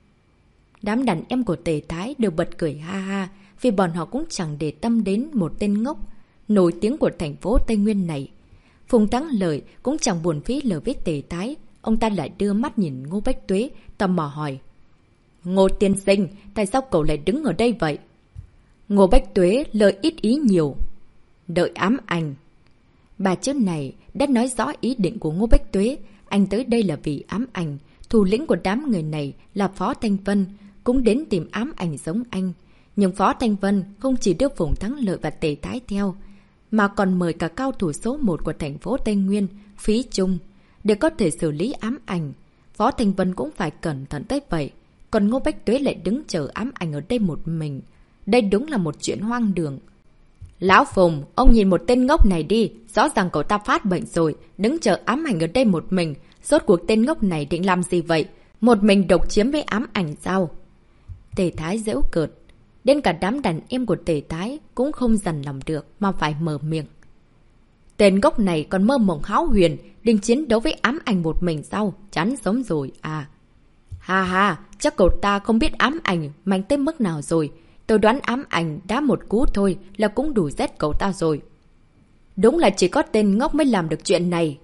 Đám đàn em của Tề Thái đều bật cười ha ha, vì bọn họ cũng chẳng để tâm đến một tên ngốc nổi tiếng của thành phố Tây Nguyên này. Phùng Thắng Lợi cũng chẳng buồn phí lời với Tề Thái, ông ta lại đưa mắt nhìn Ngô Bách Tuế, tò mò hỏi. Ngô tiên sinh, tại sao cậu lại đứng ở đây vậy? Ngô Bách Tuế lời ít ý nhiều. Đợi ám ảnh. Ba chữ này đã nói rõ ý định của Ngô Bách Tuế, anh tới đây là vì ám ảnh. Thủ lĩnh của đám người này là Phó Thanh Vân, cũng đến tìm ám ảnh giống anh. Nhưng Phó Thanh Vân không chỉ đưa Phùng Thắng Lợi và Tề Thái theo, mà còn mời cả cao thủ số một của thành phố Tây Nguyên, Phí Trung, để có thể xử lý ám ảnh. Phó Thanh Vân cũng phải cẩn thận tới vậy. Còn Ngô Bách Tuế lại đứng chờ ám ảnh ở đây một mình. Đây đúng là một chuyện hoang đường. Lão Phùng, ông nhìn một tên ngốc này đi. Rõ ràng cậu ta phát bệnh rồi, đứng chờ ám ảnh ở đây một mình. Rốt cuộc tên ngốc này định làm gì vậy? Một mình độc chiếm với ám ảnh sao? Tề Thái giễu cợt. Đến cả đám đàn em của Tề Thái cũng không dằn lòng được mà phải mở miệng. Tên ngốc này còn mơ mộng hão huyền, định chiến đấu với ám ảnh một mình sao? Chán sống rồi à? Ha ha, chắc cậu ta không biết ám ảnh mạnh tới mức nào rồi. Tôi đoán ám ảnh đá một cú thôi là cũng đủ giết cậu ta rồi. Đúng là chỉ có tên ngốc mới làm được chuyện này.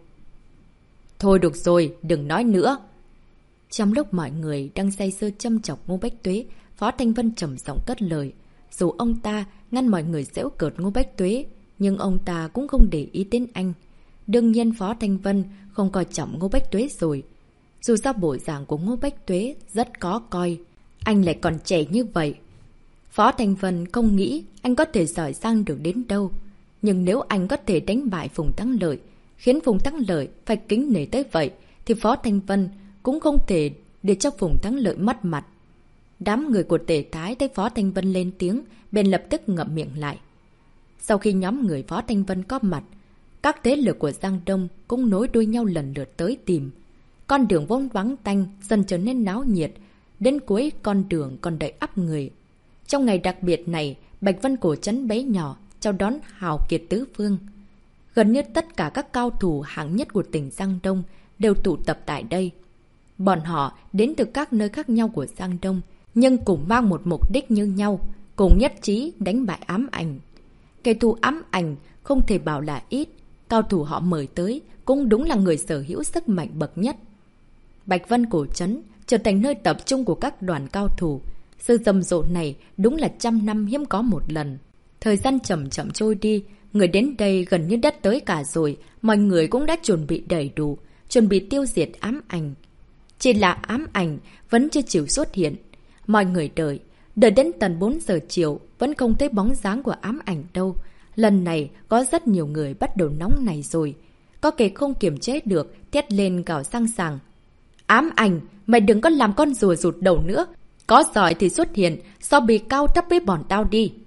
Thôi được rồi, đừng nói nữa. Trong lúc mọi người đang say sưa châm chọc Ngô Bách Tuế, Phó Thanh Vân trầm giọng cất lời. Dù ông ta ngăn mọi người giễu cợt Ngô Bách Tuế, nhưng ông ta cũng không để ý đến anh. Đương nhiên Phó Thanh Vân không coi trọng Ngô Bách Tuế rồi. Dù sao bộ dạng của Ngô Bách Tuế rất có coi, anh lại còn trẻ như vậy. Phó Thanh Vân không nghĩ anh có thể giỏi giang được đến đâu. Nhưng nếu anh có thể đánh bại Phùng Thắng Lợi, khiến Phùng Thắng Lợi phải kính nể tới vậy, thì Phó Thanh Vân cũng không thể để cho Phùng Thắng Lợi mất mặt. Đám người của Tề Thái thấy Phó Thanh Vân lên tiếng, bèn lập tức ngậm miệng lại. Sau khi nhóm người Phó Thanh Vân có mặt, các thế lực của Giang Đông cũng nối đuôi nhau lần lượt tới tìm. Con đường vốn vắng tanh dần trở nên náo nhiệt, đến cuối con đường còn đầy ắp người. Trong ngày đặc biệt này, Bạch Vân Cổ trấn bé nhỏ chào đón hào kiệt tứ phương. Gần như tất cả các cao thủ hạng nhất của tỉnh Giang Đông đều tụ tập tại đây. Bọn họ đến từ các nơi khác nhau của Giang Đông, nhưng cùng mang một mục đích như nhau, cùng nhất trí đánh bại ám ảnh. Kẻ thù ám ảnh không thể bảo là ít, cao thủ họ mời tới cũng đúng là người sở hữu sức mạnh bậc nhất. Bạch Vân Cổ trấn trở thành nơi tập trung của các đoàn cao thủ. Sự rầm rộ này đúng là trăm năm hiếm có một lần. Thời gian chậm chậm trôi đi, người đến đây gần như đã tới cả rồi, mọi người cũng đã chuẩn bị đầy đủ, chuẩn bị tiêu diệt ám ảnh. Chỉ là ám ảnh vẫn chưa chịu xuất hiện. Mọi người đợi, đợi đến tận bốn giờ chiều vẫn không thấy bóng dáng của ám ảnh đâu. Lần này có rất nhiều người bắt đầu nóng này rồi. Có kẻ không kiềm chế được, thét lên gào sang sàng. Ám ảnh, mày đừng có làm con rùa rụt đầu nữa. Có giỏi thì xuất hiện, so bì cao thấp với bọn tao đi.